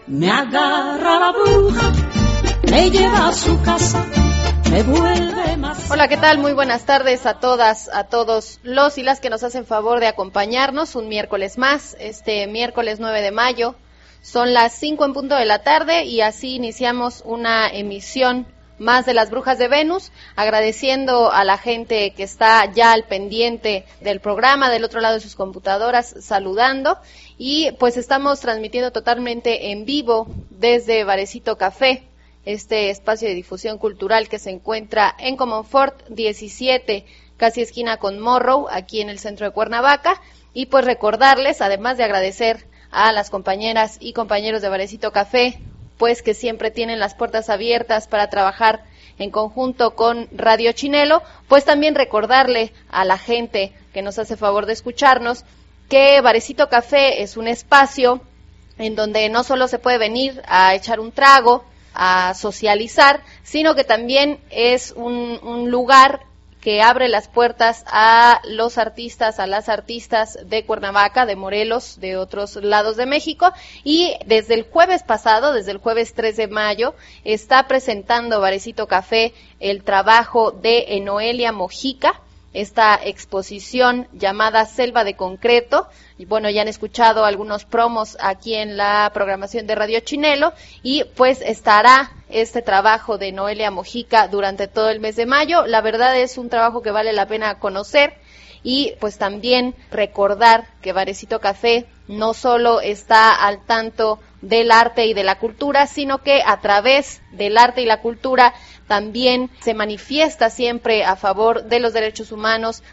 Me agarra la bruja, me lleva a su casa, me vuelve más... Hola, ¿qué tal? Muy buenas tardes a todas, a todos los y las que nos hacen favor de acompañarnos un miércoles más, este miércoles 9 de mayo. Son las 5 en punto de la tarde y así iniciamos una emisión más de Las Brujas de Venus, agradeciendo a la gente que está ya al pendiente del programa, del otro lado de sus computadoras, saludando, y pues estamos transmitiendo totalmente en vivo desde Barecito Café, este espacio de difusión cultural que se encuentra en Comonfort 17, casi esquina con Morrow, aquí en el centro de Cuernavaca, y pues recordarles, además de agradecer a las compañeras y compañeros de Barecito Café, pues que siempre tienen las puertas abiertas para trabajar en conjunto con Radio Chinelo, pues también recordarle a la gente que nos hace favor de escucharnos que Barecito Café es un espacio en donde no solo se puede venir a echar un trago, a socializar, sino que también es un lugar que abre las puertas a los artistas, a las artistas de Cuernavaca, de Morelos, de otros lados de México, y desde el jueves pasado, desde el jueves 3 de mayo, está presentando Barecito Café el trabajo de Noelia Mojica, esta exposición llamada Selva de Concreto. Y bueno, ya han escuchado algunos promos aquí en la programación de Radio Chinelo, y pues estará este trabajo de Noelia Mojica durante todo el mes de mayo. La verdad es un trabajo que vale la pena conocer, y pues también recordar que Barecito Café no solo está al tanto del arte y de la cultura, sino que a través del arte y la cultura también se manifiesta siempre a favor de los derechos humanos,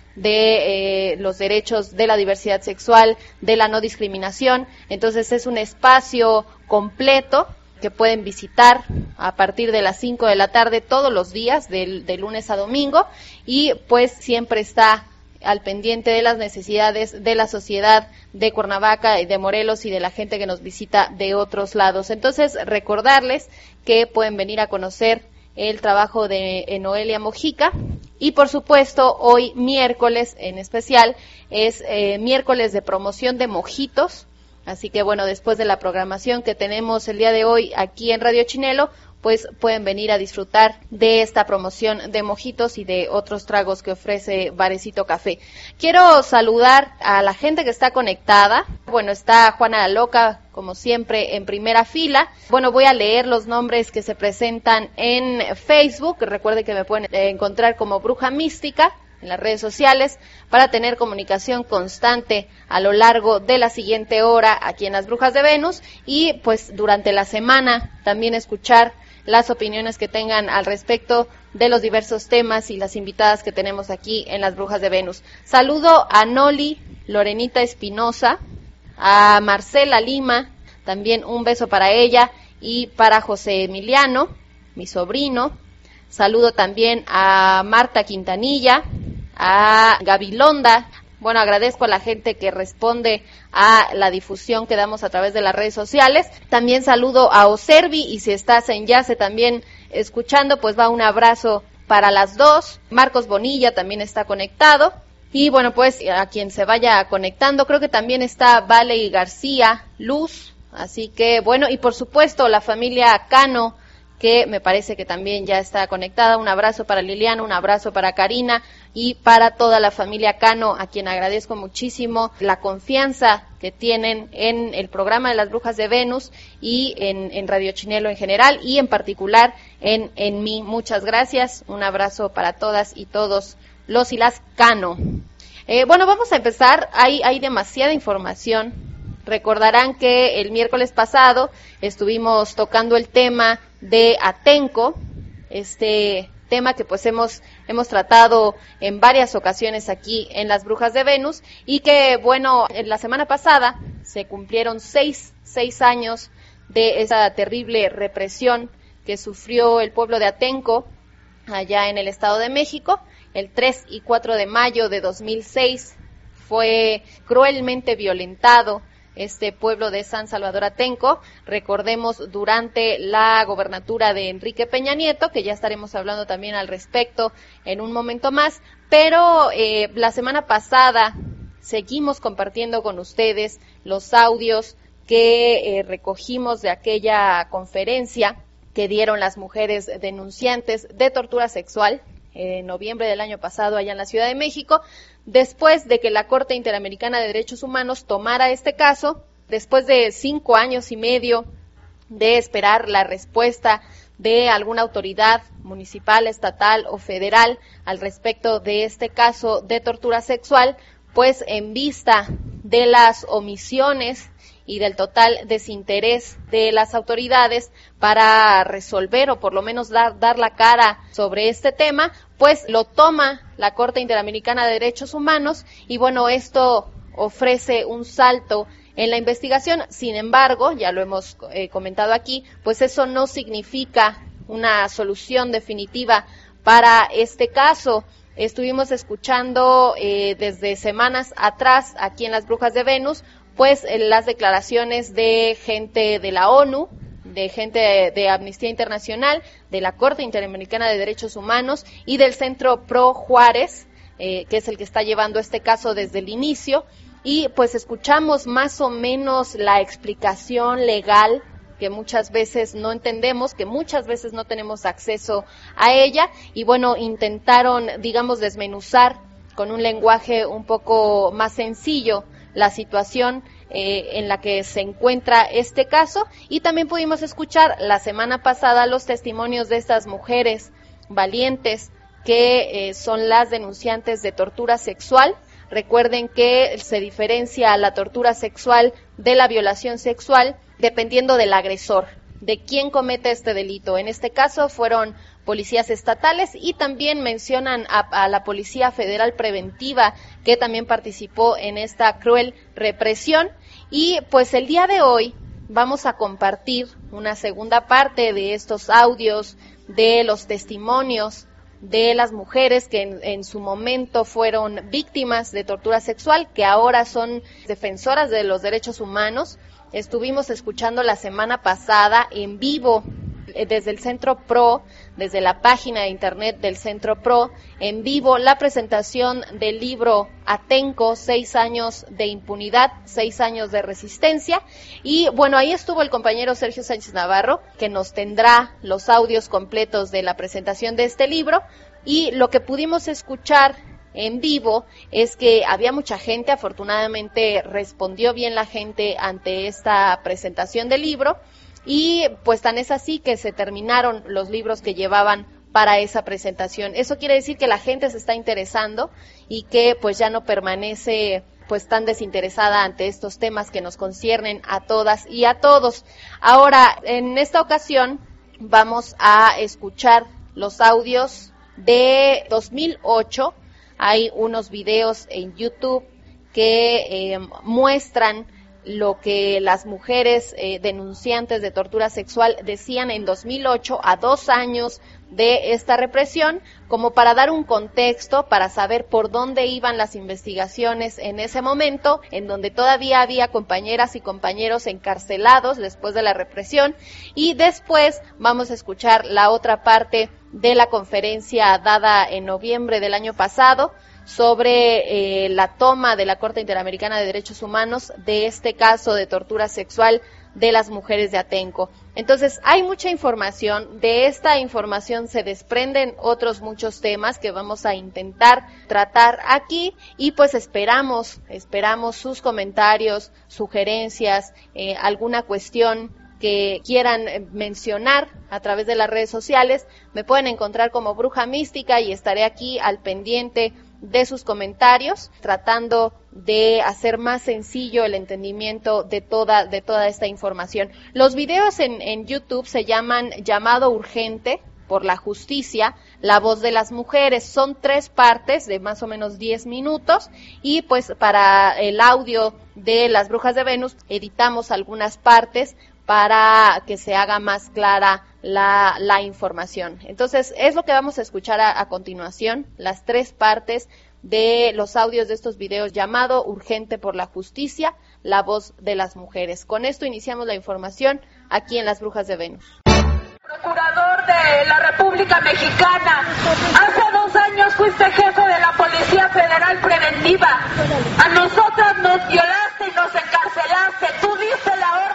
de los derechos de la diversidad sexual, de la no discriminación. Entonces es un espacio completo que pueden visitar a partir de las 5 de la tarde todos los días, de lunes a domingo, y pues siempre está al pendiente de las necesidades de la sociedad de Cuernavaca y de Morelos y de la gente que nos visita de otros lados. Entonces, recordarles que pueden venir a conocer el trabajo de Noelia Mojica, y por supuesto hoy miércoles en especial es miércoles de promoción de mojitos, así que bueno, después de la programación que tenemos el día de hoy aquí en Radio Chinelo, pues pueden venir a disfrutar de esta promoción de mojitos y de otros tragos que ofrece Barecito Café. Quiero saludar a la gente que está conectada. Bueno, está Juana la Loca, como siempre, en primera fila. Bueno, voy a leer los nombres que se presentan en Facebook. Recuerden que me pueden encontrar como Bruja Mística en las redes sociales para tener comunicación constante a lo largo de la siguiente hora aquí en Las Brujas de Venus, y pues durante la semana también escuchar las opiniones que tengan al respecto de los diversos temas y las invitadas que tenemos aquí en Las Brujas de Venus. Saludo a Noli Lorenita Espinosa, a Marcela Lima, también un beso para ella, y para José Emiliano, mi sobrino. Saludo también a Marta Quintanilla, a Gabilonda. Bueno, agradezco a la gente que responde a la difusión que damos a través de las redes sociales. También saludo a Oservi, y si estás en Yace también escuchando, pues va un abrazo para las dos. Marcos Bonilla también está conectado. Y bueno, pues a quien se vaya conectando, creo que también está Vale y García, Luz. Así que bueno, y por supuesto la familia Cano, que me parece que también ya está conectada. Un abrazo para Liliana, un abrazo para Karina y para toda la familia Cano, a quien agradezco muchísimo la confianza que tienen en el programa de Las Brujas de Venus y en Radio Chinelo en general, y en particular en mí. Muchas gracias, un abrazo para todas y todos los y las Cano. Bueno, vamos a empezar. Hay demasiada información. Recordarán que el miércoles pasado estuvimos tocando el tema de Atenco, este tema que pues hemos tratado en varias ocasiones aquí en Las Brujas de Venus, y que bueno, en la semana pasada se cumplieron seis años de esa terrible represión que sufrió el pueblo de Atenco allá en el Estado de México. El 3 y 4 de mayo de 2006 fue cruelmente violentado este pueblo de San Salvador Atenco. Recordemos, durante la gobernatura de Enrique Peña Nieto, que ya estaremos hablando también al respecto en un momento más, pero la semana pasada seguimos compartiendo con ustedes los audios que recogimos de aquella conferencia que dieron las mujeres denunciantes de tortura sexual en noviembre del año pasado allá en la Ciudad de México, después de que la Corte Interamericana de Derechos Humanos tomara este caso, después de 5 años y medio de esperar la respuesta de alguna autoridad municipal, estatal o federal al respecto de este caso de tortura sexual, pues en vista de las omisiones y del total desinterés de las autoridades para resolver o por lo menos dar la cara sobre este tema, pues lo toma la Corte Interamericana de Derechos Humanos y bueno, esto ofrece un salto en la investigación. Sin embargo, ya lo hemos comentado aquí, pues eso no significa una solución definitiva para este caso. Estuvimos escuchando desde semanas atrás aquí en Las Brujas de Venus, pues las declaraciones de gente de la ONU, de gente de Amnistía Internacional, de la Corte Interamericana de Derechos Humanos y del Centro Pro Juárez, que es el que está llevando este caso desde el inicio, y pues escuchamos más o menos la explicación legal que muchas veces no entendemos, que muchas veces no tenemos acceso a ella, y bueno, intentaron, digamos, desmenuzar con un lenguaje un poco más sencillo la situación en la que se encuentra este caso, y también pudimos escuchar la semana pasada los testimonios de estas mujeres valientes que son las denunciantes de tortura sexual. Recuerden que se diferencia la tortura sexual de la violación sexual dependiendo del agresor, de quién comete este delito. En este caso fueron policías estatales y también mencionan a la Policía Federal Preventiva, que también participó en esta cruel represión. Y pues el día de hoy vamos a compartir una segunda parte de estos audios, de los testimonios de las mujeres que en su momento fueron víctimas de tortura sexual, que ahora son defensoras de los derechos humanos. Estuvimos escuchando la semana pasada en vivo desde el Centro PRO, desde la página de internet del Centro PRO, en vivo la presentación del libro Atenco, 6 años de impunidad, 6 años de resistencia. Y bueno, ahí estuvo el compañero Sergio Sánchez Navarro, que nos tendrá los audios completos de la presentación de este libro. Y lo que pudimos escuchar en vivo es que había mucha gente, afortunadamente respondió bien la gente ante esta presentación del libro, y pues tan es así que se terminaron los libros que llevaban para esa presentación. Eso quiere decir que la gente se está interesando y que pues ya no permanece pues tan desinteresada ante estos temas que nos conciernen a todas y a todos. Ahora, en esta ocasión vamos a escuchar los audios de 2008. Hay unos videos en YouTube que muestran lo que las mujeres denunciantes de tortura sexual decían en 2008, a 2 años de esta represión, como para dar un contexto, para saber por dónde iban las investigaciones en ese momento, en donde todavía había compañeras y compañeros encarcelados después de la represión. Y después vamos a escuchar la otra parte de la conferencia dada en noviembre del año pasado sobre la toma de la Corte Interamericana de Derechos Humanos de este caso de tortura sexual de las mujeres de Atenco. Entonces, hay mucha información. De esta información se desprenden otros muchos temas que vamos a intentar tratar aquí, y pues esperamos sus comentarios, sugerencias, alguna cuestión que quieran mencionar a través de las redes sociales. Me pueden encontrar como Bruja Mística y estaré aquí al pendiente de sus comentarios, tratando de hacer más sencillo el entendimiento de toda esta información. Los videos en YouTube se llaman Llamado Urgente por la Justicia, la voz de las mujeres. Son 3 partes de más o menos 10 minutos, y pues para el audio de Las Brujas de Venus editamos algunas partes para que se haga más clara la información. Entonces, es lo que vamos a escuchar a continuación, las 3 partes de los audios de estos videos, Llamado Urgente por la Justicia, la voz de las mujeres. Con esto iniciamos la información aquí en Las Brujas de Venus. Procurador de la República Mexicana, hace 2 años fuiste jefe de la Policía Federal Preventiva. A nosotras nos violaste y nos encarcelaste. Tú diste la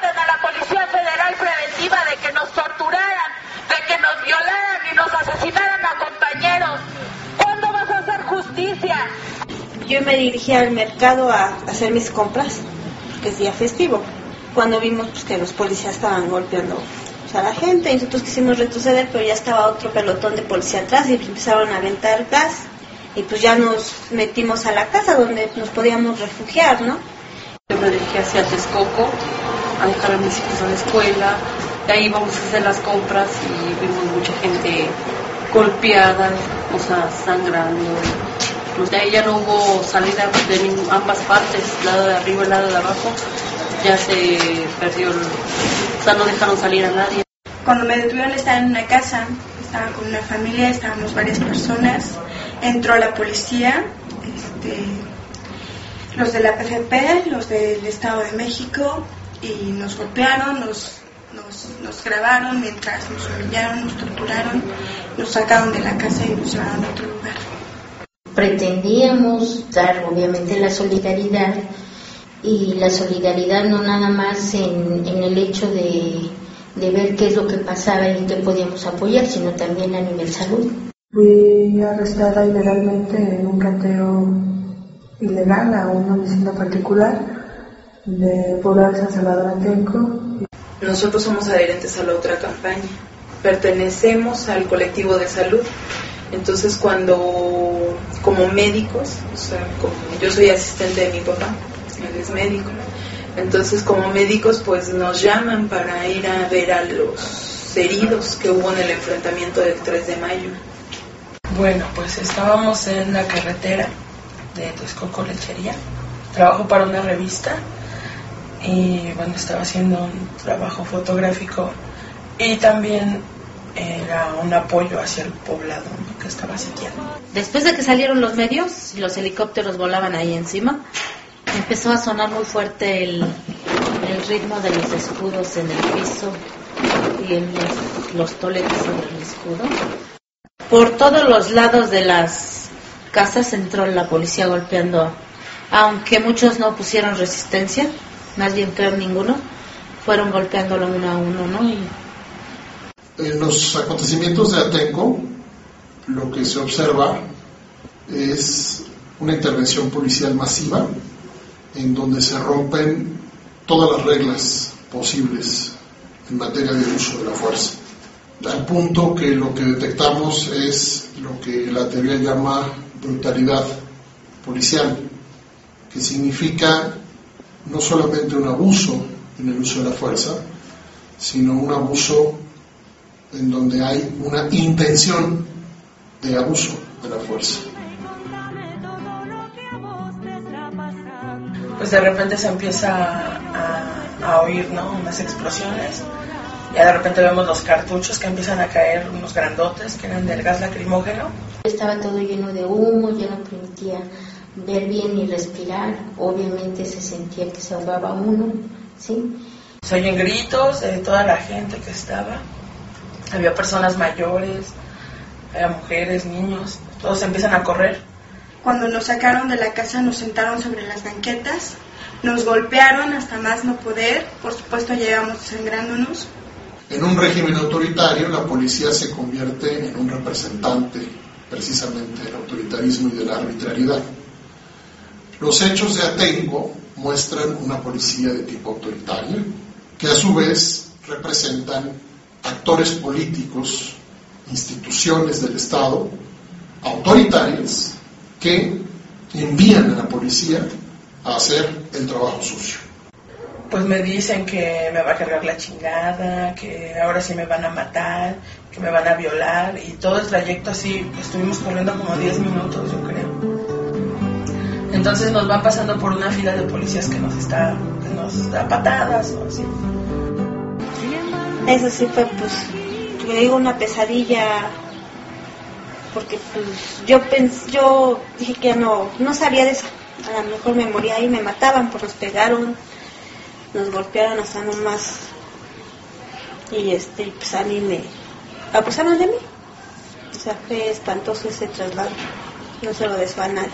yo me dirigí al mercado a hacer mis compras, que es día festivo. Cuando vimos pues, que los policías estaban golpeando pues, a la gente, y nosotros quisimos retroceder, pero ya estaba otro pelotón de policía atrás y empezaron a aventar gas. Y pues ya nos metimos a la casa donde nos podíamos refugiar, ¿no? Yo me dirigí hacia Texcoco a dejar a mis hijos a la escuela. De ahí vamos a hacer las compras y vimos mucha gente golpeada, o sea, sangrando. Pues de ahí ya no hubo salida de ambas partes, lado de arriba y lado de abajo. Ya se perdió, o sea, no dejaron salir a nadie. Cuando me detuvieron estaba en una casa, estaba con una familia, estábamos varias personas. Entró la policía, los de la PFP, los del Estado de México, y nos golpearon, nos grabaron mientras nos humillaron, nos torturaron, nos sacaron de la casa y nos llevaron a otro lugar. Pretendíamos dar obviamente la solidaridad, y la solidaridad no nada más en el hecho de ver qué es lo que pasaba y qué podíamos apoyar, sino también a nivel salud. Fui arrestada ilegalmente en un cateo ilegal a una oficina particular de Poblado San Salvador Atenco. Nosotros somos adherentes a la otra campaña, pertenecemos al colectivo de salud. Entonces cuando, como médicos, o sea, como yo soy asistente de mi papá, él es médico, entonces como médicos pues nos llaman para ir a ver a los heridos que hubo en el enfrentamiento del 3 de mayo. Bueno, pues estábamos en la carretera de Texcoco Lechería. Trabajo para una revista y bueno, estaba haciendo un trabajo fotográfico y también era un apoyo hacia el poblado, ¿no?, que estaba sitiando. Después de que salieron los medios y los helicópteros volaban ahí encima, empezó a sonar muy fuerte el ritmo de los escudos en el piso y en los toletes sobre el escudo. Por todos los lados de las casas entró la policía golpeando, aunque muchos no pusieron resistencia, más bien creo ninguno, fueron golpeándolo uno a uno, ¿no? En los acontecimientos de Atenco, lo que se observa es una intervención policial masiva en donde se rompen todas las reglas posibles en materia de uso de la fuerza, al punto que lo que detectamos es lo que la teoría llama brutalidad policial, que significa no solamente un abuso en el uso de la fuerza, sino un abuso en donde hay una intención de abuso de la fuerza. Pues de repente se empieza a oír, ¿no?, unas explosiones. Ya de repente vemos los cartuchos que empiezan a caer, unos grandotes que eran del gas lacrimógeno. Estaba todo lleno de humo, ya no permitía ver bien ni respirar. Obviamente se sentía que se ahogaba uno, ¿sí? Se oyen gritos de toda la gente que estaba. Había personas mayores, había mujeres, niños, todos empiezan a correr. Cuando nos sacaron de la casa nos sentaron sobre las banquetas, nos golpearon hasta más no poder, por supuesto llegábamos sangrándonos. En un régimen autoritario, la policía se convierte en un representante precisamente del autoritarismo y de la arbitrariedad. Los hechos de Atenco muestran una policía de tipo autoritario, que a su vez representan actores políticos, instituciones del Estado, autoritarias, que envían a la policía a hacer el trabajo sucio. Pues me dicen que me va a cargar la chingada, que ahora sí me van a matar, que me van a violar, y todo el trayecto así, estuvimos corriendo como 10 minutos, yo creo. Entonces nos van pasando por una fila de policías que nos da patadas o así. Eso sí fue, pues, le digo, una pesadilla, porque pues yo dije que no salía de eso. A lo mejor me moría ahí, me mataban, pues nos pegaron, nos golpearon hasta nomás, y pues a mí me abusaron de mí. O sea, fue espantoso ese traslado, no se lo deseo a nadie.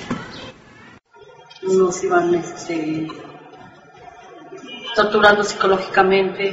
Nos iban torturando psicológicamente,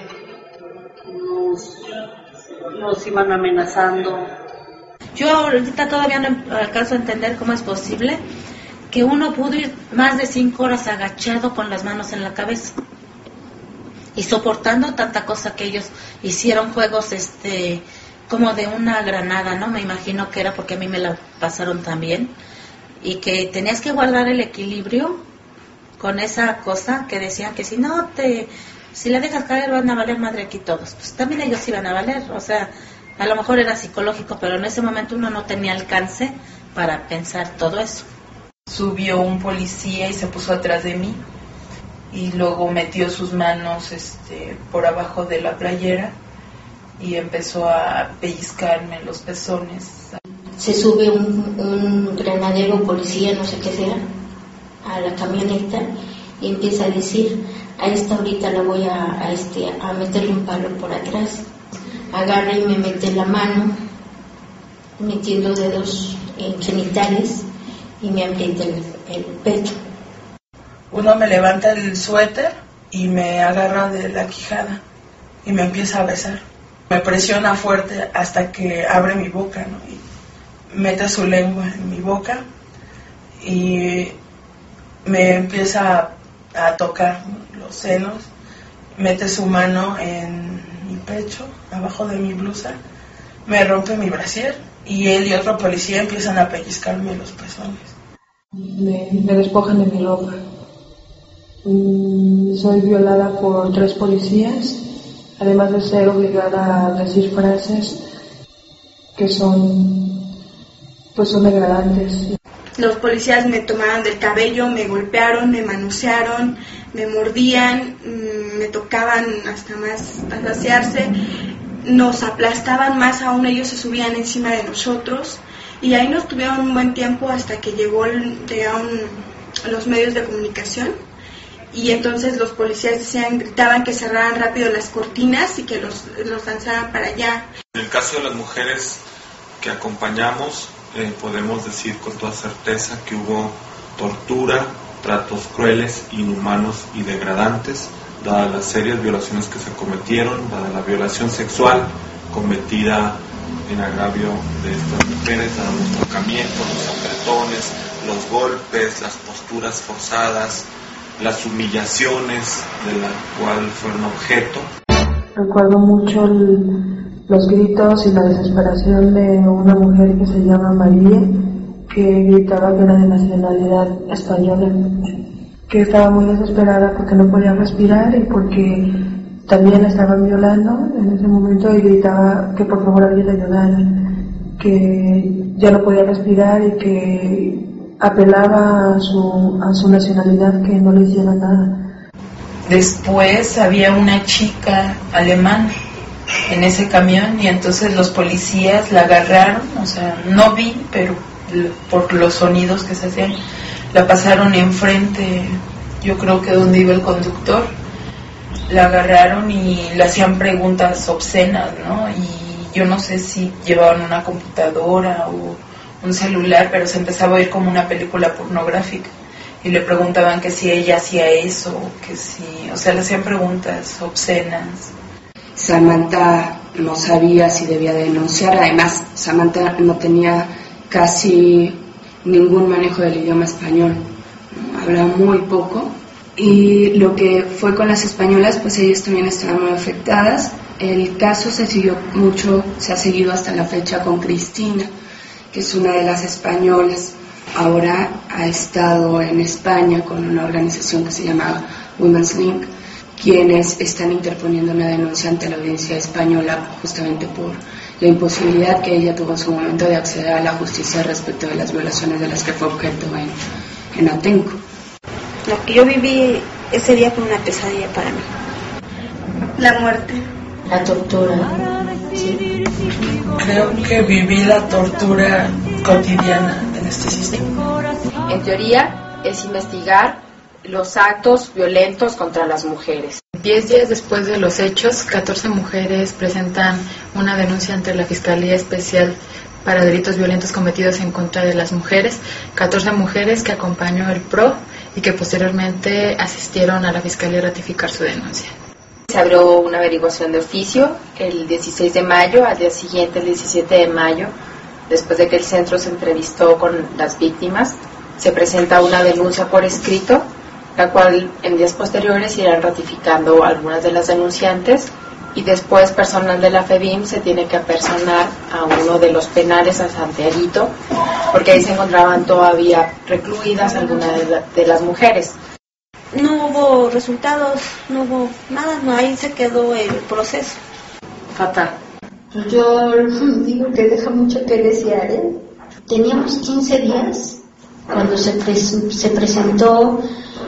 nos iban amenazando. Yo ahorita todavía no alcanzo a entender cómo es posible que uno pudo ir más de 5 horas agachado con las manos en la cabeza y soportando tanta cosa que ellos hicieron, juegos como de una granada, ¿no? Me imagino que era porque a mí me la pasaron también, y que tenías que guardar el equilibrio con esa cosa que decían que si la dejas caer van a valer madre aquí todos. Pues también ellos iban a valer, o sea, a lo mejor era psicológico, pero en ese momento uno no tenía alcance para pensar todo eso. Subió un policía y se puso atrás de mí y luego metió sus manos por abajo de la playera y empezó a pellizcarme los pezones. Se sube un granadero policía, no sé qué será, a la camioneta y empieza a decir: a esta ahorita la voy a meterle un palo por atrás. Agarra y me mete la mano metiendo dedos en genitales y me aprieta el pecho. Uno me levanta el suéter y me agarra de la quijada y me empieza a besar. Me presiona fuerte hasta que abre mi boca, ¿no? Y mete su lengua en mi boca y me empieza a tocar los senos. Mete su mano en mi pecho, abajo de mi blusa, me rompe mi brasier y él y otro policía empiezan a pellizcarme los pezones. Me despojan de mi ropa. Soy violada por 3 policías, además de ser obligada a decir frases que son degradantes. Los policías me tomaron del cabello, me golpearon, me manosearon, me mordían, me tocaban hasta más hasta saciarse, nos aplastaban más aún, ellos se subían encima de nosotros y ahí nos tuvieron un buen tiempo hasta que llegaron los medios de comunicación y entonces los policías gritaban que cerraran rápido las cortinas y que los lanzaran para allá. En el caso de las mujeres que acompañamos, podemos decir con toda certeza que hubo tortura, tratos crueles, inhumanos y degradantes, dadas las serias violaciones que se cometieron, dada la violación sexual cometida en agravio de estas mujeres, dado los tocamientos, los apretones, los golpes, las posturas forzadas, las humillaciones de la cual fueron objeto. Recuerdo mucho los gritos y la desesperación de una mujer que se llama María, que gritaba que era de nacionalidad española, que estaba muy desesperada porque no podía respirar y porque también la estaban violando en ese momento y gritaba que por favor alguien le ayudara, que ya no podía respirar y que apelaba a su nacionalidad, que no le hiciera nada. Después había una chica alemana en ese camión y entonces los policías la agarraron, o sea, no vi, pero por los sonidos que se hacían, la pasaron enfrente, yo creo que donde iba el conductor, la agarraron y le hacían preguntas obscenas, ¿no? Y yo no sé si llevaban una computadora o un celular, pero se empezaba a oír como una película pornográfica y le preguntaban que si ella hacía eso, que si, o sea, le hacían preguntas obscenas. Samantha no sabía si debía denunciar, además Samantha no tenía casi ningún manejo del idioma español, hablaba muy poco, y lo que fue con las españolas, pues ellas también estaban muy afectadas. El caso se ha seguido hasta la fecha con Cristina, que es una de las españolas. Ahora ha estado en España con una organización que se llama Women's Link, quienes están interponiendo una denuncia ante la audiencia española justamente por la imposibilidad que ella tuvo en su momento de acceder a la justicia respecto de las violaciones de las que fue objeto en Atenco. Lo que yo viví ese día fue una pesadilla para mí. La muerte. La tortura. Sí. Creo que viví la tortura cotidiana en este sistema. En teoría es investigar los actos violentos contra las mujeres. 10 días después de los hechos, 14 mujeres presentan una denuncia ante la Fiscalía Especial para Delitos Violentos Cometidos en contra de las mujeres, 14 mujeres que acompañó el PRO y que posteriormente asistieron a la Fiscalía a ratificar su denuncia. Se abrió una averiguación de oficio el 16 de mayo, al día siguiente, el 17 de mayo, después de que el centro se entrevistó con las víctimas. se presenta una denuncia por escrito, la cual en días posteriores irán ratificando algunas de las denunciantes, y después personal de la FEBIM se tiene que apersonar a uno de los penales, a Santiaguito, porque ahí se encontraban todavía recluidas algunas de las mujeres. No hubo resultados, no hubo nada, no, ahí se quedó el proceso. Fatal. Yo digo que deja mucho que desear, ¿eh? Teníamos 15 días cuando se presentó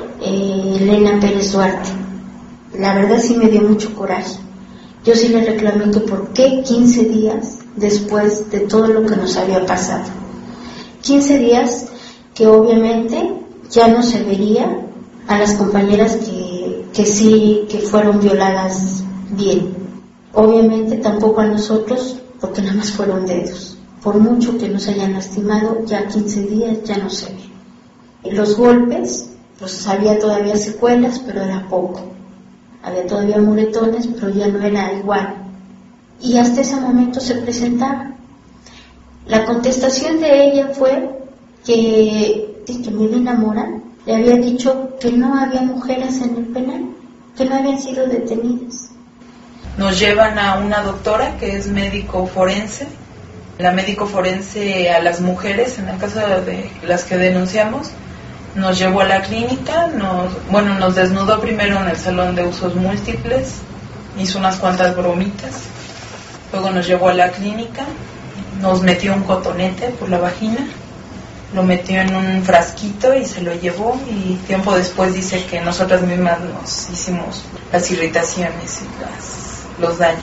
Elena Pérez Duarte. La verdad sí me dio mucho coraje. Yo sí le reclamé que por qué 15 días después de todo lo que nos había pasado. 15 días que obviamente ya no se vería a las compañeras que sí, que fueron violadas bien. Obviamente tampoco a nosotros, porque nada más fueron dedos. Por mucho que nos hayan lastimado, ya 15 días ya no se ve. Los golpes, pues había todavía secuelas, pero era poco. Había todavía moretones, pero ya no era igual. Y hasta ese momento se presentaba. La contestación de ella fue que Milena Morán le había dicho que no había mujeres en el penal, que no habían sido detenidas. Nos llevan a una doctora que es médico forense. La médico forense a las mujeres, en el caso de las que denunciamos, nos llevó a la clínica, nos desnudó primero en el salón de usos múltiples, hizo unas cuantas bromitas, luego nos llevó a la clínica, nos metió un cotonete por la vagina, lo metió en un frasquito y se lo llevó, y tiempo después dice que nosotras mismas nos hicimos las irritaciones y los daños.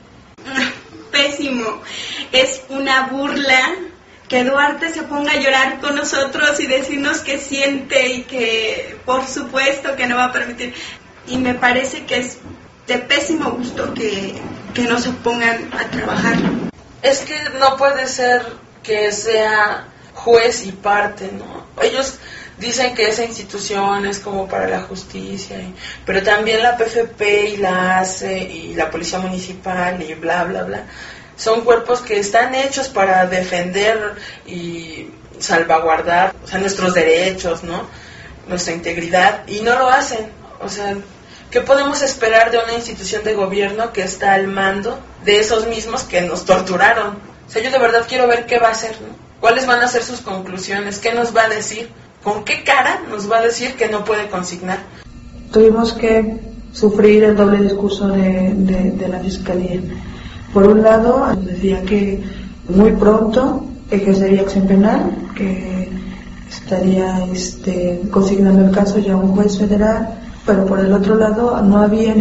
Pésimo, es una burla que Duarte se ponga a llorar con nosotros y decirnos que siente y que por supuesto que no va a permitir. Y me parece que es de pésimo gusto que no se pongan a trabajar. Es que no puede ser que sea juez y parte, ¿no? Ellos dicen que esa institución es como para la justicia, pero también la PFP y la ACE y la Policía Municipal y bla, bla, bla. Son cuerpos que están hechos para defender y salvaguardar, o sea, nuestros derechos, ¿no? Nuestra integridad, y no lo hacen. O sea, ¿qué podemos esperar de una institución de gobierno que está al mando de esos mismos que nos torturaron? O sea, yo de verdad quiero ver qué va a hacer, ¿no? ¿Cuáles van a ser sus conclusiones? ¿Qué nos va a decir? ¿Con qué cara nos va a decir que no puede consignar? Tuvimos que sufrir el doble discurso de la Fiscalía. Por un lado, nos decía que muy pronto ejercería acción penal, que estaría consignando el caso ya a un juez federal, pero por el otro lado no había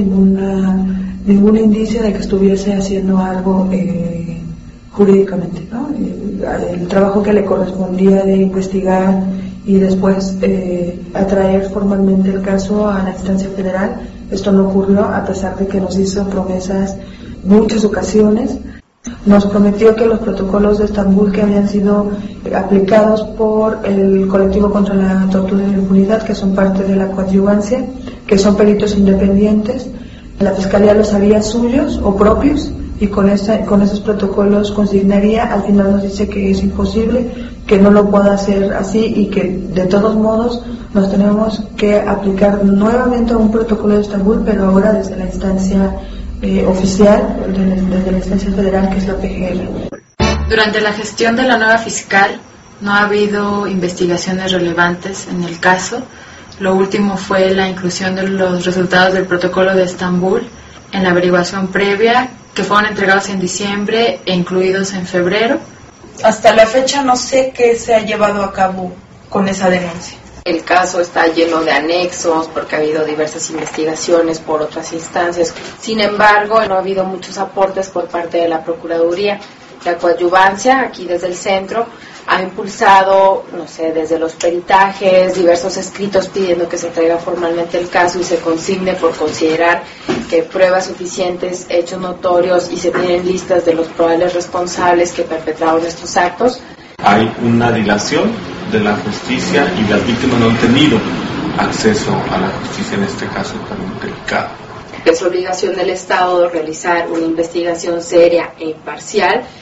ningún indicio de que estuviese haciendo algo jurídicamente, ¿no? El trabajo que le correspondía de investigar y después atraer formalmente el caso a la instancia federal, esto no ocurrió, a pesar de que nos hizo promesas muchas ocasiones. Nos prometió que los protocolos de Estambul que habían sido aplicados por el colectivo contra la tortura y la impunidad, que son parte de la coadyuvancia, que son peritos independientes, la Fiscalía los haría suyos o propios, y con esos protocolos consignaría. Al final nos dice que es imposible, que no lo pueda hacer así, y que de todos modos nos tenemos que aplicar nuevamente un protocolo de Estambul, pero ahora desde la instancia oficial, desde la instancia federal, que es la PGR. Durante la gestión de la nueva fiscal no ha habido investigaciones relevantes en el caso. Lo último fue la inclusión de los resultados del protocolo de Estambul en la averiguación previa, que fueron entregados en diciembre e incluidos en febrero. Hasta la fecha no sé qué se ha llevado a cabo con esa denuncia. El caso está lleno de anexos porque ha habido diversas investigaciones por otras instancias. Sin embargo, no ha habido muchos aportes por parte de la Procuraduría. La coadyuvancia, aquí desde el centro, ha impulsado, desde los peritajes, diversos escritos pidiendo que se traiga formalmente el caso y se consigne por considerar que pruebas suficientes, hechos notorios, y se tienen listas de los probables responsables que perpetraron estos actos. Hay una dilación de la justicia y las víctimas no han tenido acceso a la justicia en este caso tan delicado. Es obligación del Estado realizar una investigación seria e imparcial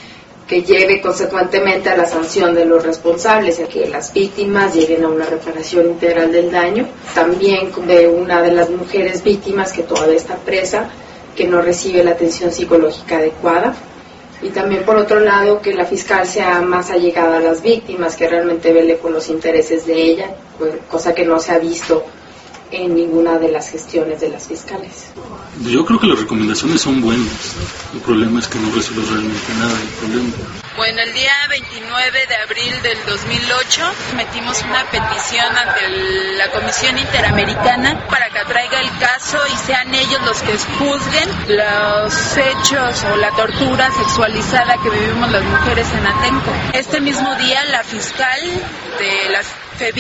que lleve consecuentemente a la sanción de los responsables, a que las víctimas lleguen a una reparación integral del daño. También de una de las mujeres víctimas que todavía está presa, que no recibe la atención psicológica adecuada. Y también, por otro lado, que la fiscal sea más allegada a las víctimas, que realmente vele por los intereses de ella, cosa que no se ha visto en ninguna de las gestiones de las fiscales. Yo creo que las recomendaciones son buenas. El problema es que no resuelve realmente nada del problema. Bueno, el día 29 de abril del 2008 metimos una petición ante la Comisión Interamericana para que atraiga el caso y sean ellos los que juzguen los hechos o la tortura sexualizada que vivimos las mujeres en Atenco. Este mismo día la fiscal de la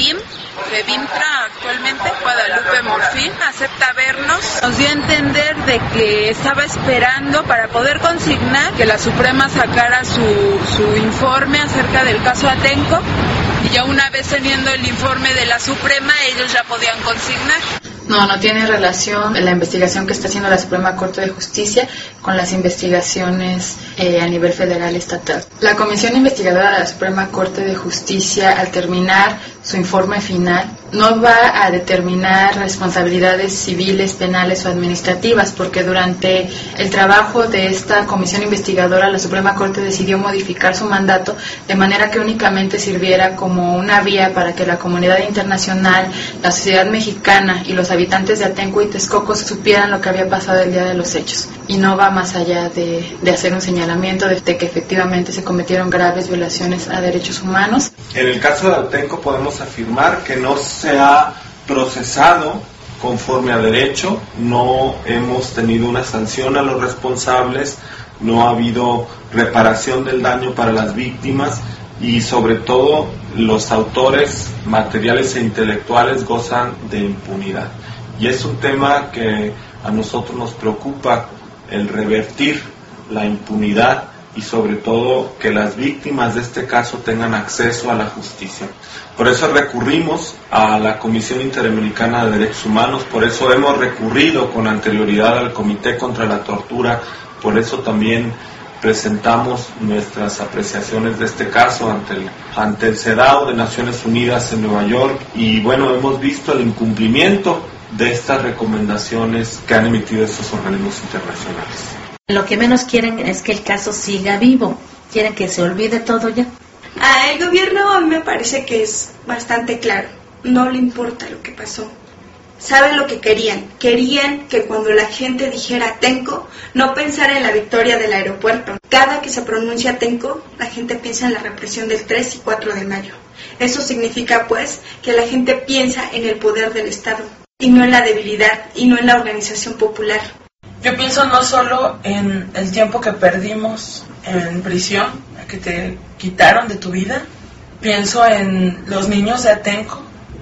FEBIMTRA actualmente, Guadalupe Morfín, acepta vernos. Nos dio a entender de que estaba esperando para poder consignar que la Suprema sacara su informe acerca del caso Atenco, y ya una vez teniendo el informe de la Suprema ellos ya podían consignar. No tiene relación la investigación que está haciendo la Suprema Corte de Justicia con las investigaciones a nivel federal y estatal. La Comisión Investigadora de la Suprema Corte de Justicia, al terminar su informe final, no va a determinar responsabilidades civiles, penales o administrativas, porque durante el trabajo de esta Comisión Investigadora, la Suprema Corte decidió modificar su mandato de manera que únicamente sirviera como una vía para que la comunidad internacional, la sociedad mexicana y los habitantes de Atenco y Texcoco supieran lo que había pasado el día de los hechos, y no va más allá de hacer un señalamiento de que efectivamente se cometieron graves violaciones a derechos humanos. En el caso de Atenco podemos afirmar que no se ha procesado conforme a derecho, no hemos tenido una sanción a los responsables, no ha habido reparación del daño para las víctimas y sobre todo los autores materiales e intelectuales gozan de impunidad. Y es un tema que a nosotros nos preocupa, el revertir la impunidad y sobre todo que las víctimas de este caso tengan acceso a la justicia. Por eso recurrimos a la Comisión Interamericana de Derechos Humanos, por eso hemos recurrido con anterioridad al Comité contra la Tortura, por eso también presentamos nuestras apreciaciones de este caso ante el CEDAW de Naciones Unidas en Nueva York y bueno, hemos visto el incumplimiento de estas recomendaciones que han emitido estos organismos internacionales. Lo que menos quieren es que el caso siga vivo, quieren que se olvide todo ya. El gobierno a mí me parece que es bastante claro, no le importa lo que pasó. Saben lo que querían que cuando la gente dijera Atenco, no pensara en la victoria del aeropuerto. Cada que se pronuncia Atenco, la gente piensa en la represión del 3 y 4 de mayo. Eso significa pues que la gente piensa en el poder del Estado, y no en la debilidad, y no en la organización popular. Yo pienso no solo en el tiempo que perdimos en prisión, que te quitaron de tu vida, pienso en los niños de Atenco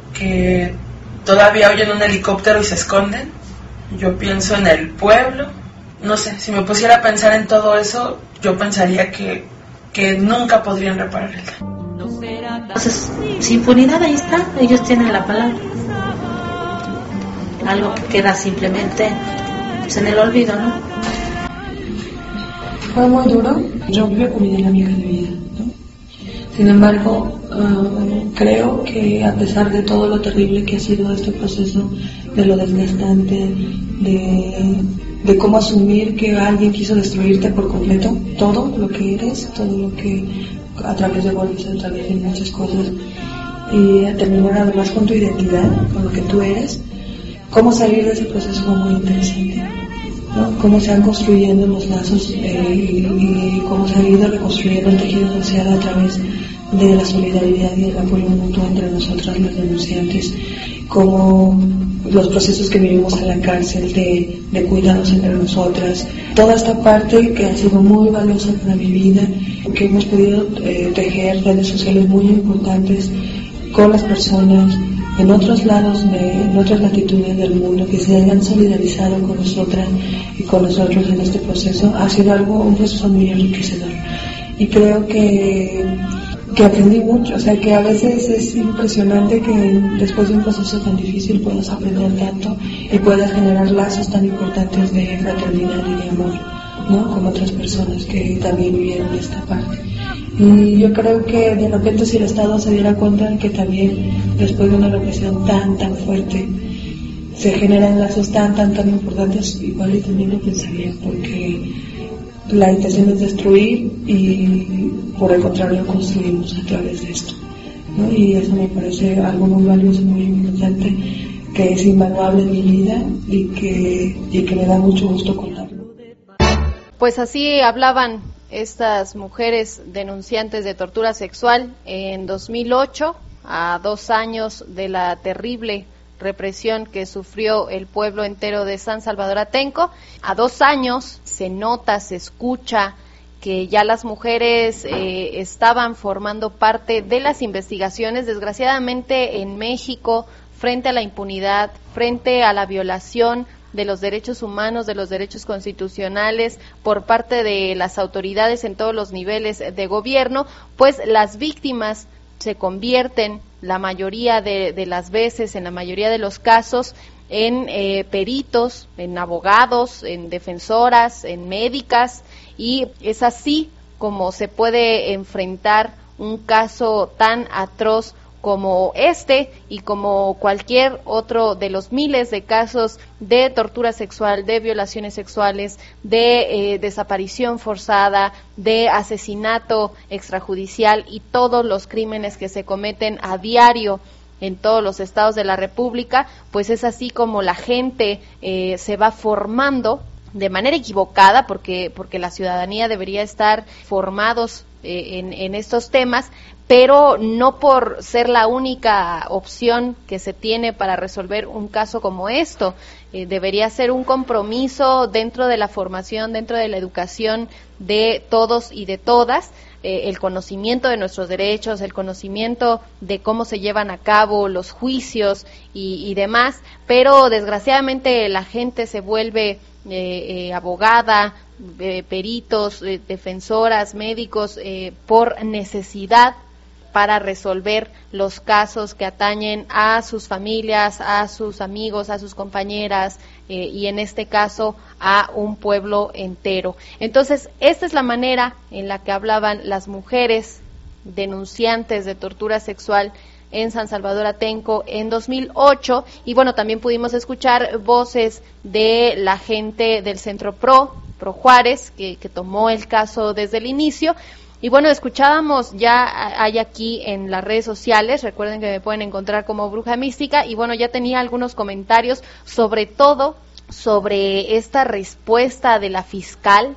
que todavía oyen un helicóptero y se esconden, yo pienso en el pueblo, no sé, si me pusiera a pensar en todo eso, yo pensaría que nunca podrían reparar el daño. Entonces, sin impunidad ahí está, ellos tienen la palabra. Algo que queda simplemente pues, en el olvido, ¿no? Fue muy duro, rompió con mi dinámica de vida, ¿no? Sin embargo, creo que a pesar de todo lo terrible que ha sido este proceso, de lo desgastante, de cómo asumir que alguien quiso destruirte por completo, todo lo que eres, todo lo que a través de golpes, a través de muchas cosas, y terminar además con tu identidad, con lo que tú eres, cómo salir de ese proceso fue muy interesante, ¿no? Cómo se han construyendo los lazos y cómo se ha ido reconstruyendo el tejido social a través de la solidaridad y el apoyo mutuo entre nosotras las denunciantes, como los procesos que vivimos en la cárcel de cuidados entre nosotras, toda esta parte que ha sido muy valiosa para mi vida, que hemos podido tejer redes sociales muy importantes con las personas en otros lados, en otras latitudes del mundo, que se hayan solidarizado con nosotras y con nosotros en este proceso, ha sido un proceso muy enriquecedor. Y creo que aprendí mucho, o sea que a veces es impresionante que después de un proceso tan difícil puedas aprender tanto y puedas generar lazos tan importantes de fraternidad y de amor ¿no? Con otras personas que también vivieron esta parte. Y yo creo que de repente si el Estado se diera cuenta de que también después de una represión tan fuerte se generan lazos tan importantes, igual y también lo pensaría, porque la intención es destruir y por el contrario construimos a través de esto, ¿no? Y eso me parece algo muy valioso, muy importante, que es invaluable en mi vida y que me da mucho gusto contarlo. Pues así hablaban estas mujeres denunciantes de tortura sexual en 2008, a 2 años de la terrible represión que sufrió el pueblo entero de San Salvador Atenco. A 2 años se nota, se escucha que ya las mujeres estaban formando parte de las investigaciones. Desgraciadamente en México, frente a la impunidad, frente a la violación de los derechos humanos, de los derechos constitucionales por parte de las autoridades en todos los niveles de gobierno, pues las víctimas se convierten la mayoría de las veces, en la mayoría de los casos, en peritos, en abogados, en defensoras, en médicas, y es así como se puede enfrentar un caso tan atroz como este y como cualquier otro de los miles de casos de tortura sexual, de violaciones sexuales, de desaparición forzada, de asesinato extrajudicial y todos los crímenes que se cometen a diario en todos los estados de la República. Pues es así como la gente se va formando de manera equivocada, porque la ciudadanía debería estar formados en estos temas, pero no por ser la única opción que se tiene para resolver un caso como esto. Debería ser un compromiso dentro de la formación, dentro de la educación de todos y de todas, el conocimiento de nuestros derechos, el conocimiento de cómo se llevan a cabo los juicios y demás, pero desgraciadamente la gente se vuelve abogada, peritos, defensoras, médicos, por necesidad, para resolver los casos que atañen a sus familias, a sus amigos, a sus compañeras, y en este caso a un pueblo entero. Entonces, esta es la manera en la que hablaban las mujeres denunciantes de tortura sexual en San Salvador Atenco en 2008, y bueno, también pudimos escuchar voces de la gente del Centro Pro Juárez, que tomó el caso desde el inicio. Y bueno, escuchábamos, ya hay aquí en las redes sociales, recuerden que me pueden encontrar como Bruja Mística, y bueno, ya tenía algunos comentarios, sobre todo sobre esta respuesta de la fiscal,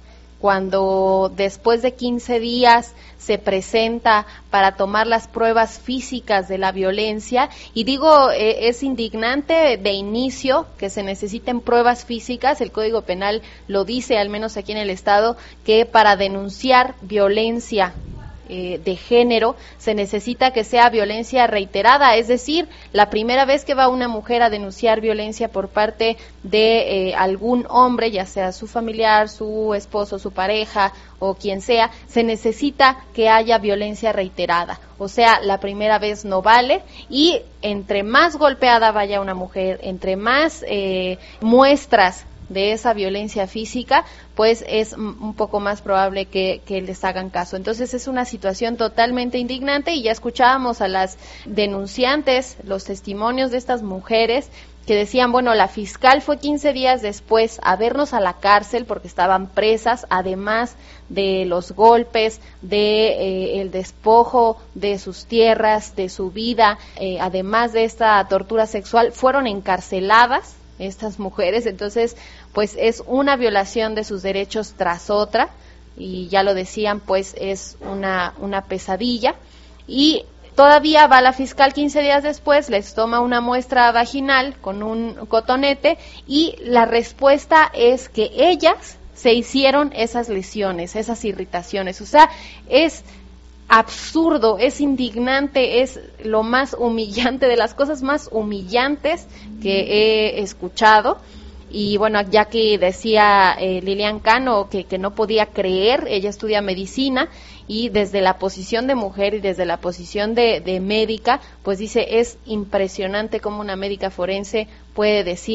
cuando después de 15 días se presenta para tomar las pruebas físicas de la violencia, y digo, es indignante de inicio que se necesiten pruebas físicas. El Código Penal lo dice, al menos aquí en el estado, que para denunciar violencia de género se necesita que sea violencia reiterada, es decir, la primera vez que va una mujer a denunciar violencia por parte de algún hombre, ya sea su familiar, su esposo, su pareja o quien sea, se necesita que haya violencia reiterada, o sea, la primera vez no vale, y entre más golpeada vaya una mujer, entre más muestras de esa violencia física, pues es un poco más probable que les hagan caso. Entonces es una situación totalmente indignante, y ya escuchábamos a las denunciantes, los testimonios de estas mujeres que decían, bueno, la fiscal fue 15 días después a vernos a la cárcel porque estaban presas, además de los golpes, de el despojo de sus tierras, de su vida, además de esta tortura sexual, fueron encarceladas estas mujeres. Entonces, pues es una violación de sus derechos tras otra, y ya lo decían, pues es una pesadilla. Y todavía va la fiscal 15 días después, les toma una muestra vaginal con un cotonete, y la respuesta es que ellas se hicieron esas lesiones, esas irritaciones. O sea, es absurdo, es indignante, es lo más humillante, de las cosas más humillantes que he escuchado. Y bueno, ya que decía Lilian Cano que no podía creer, ella estudia medicina, y desde la posición de mujer y desde la posición de médica, pues dice, es impresionante cómo una médica forense puede decir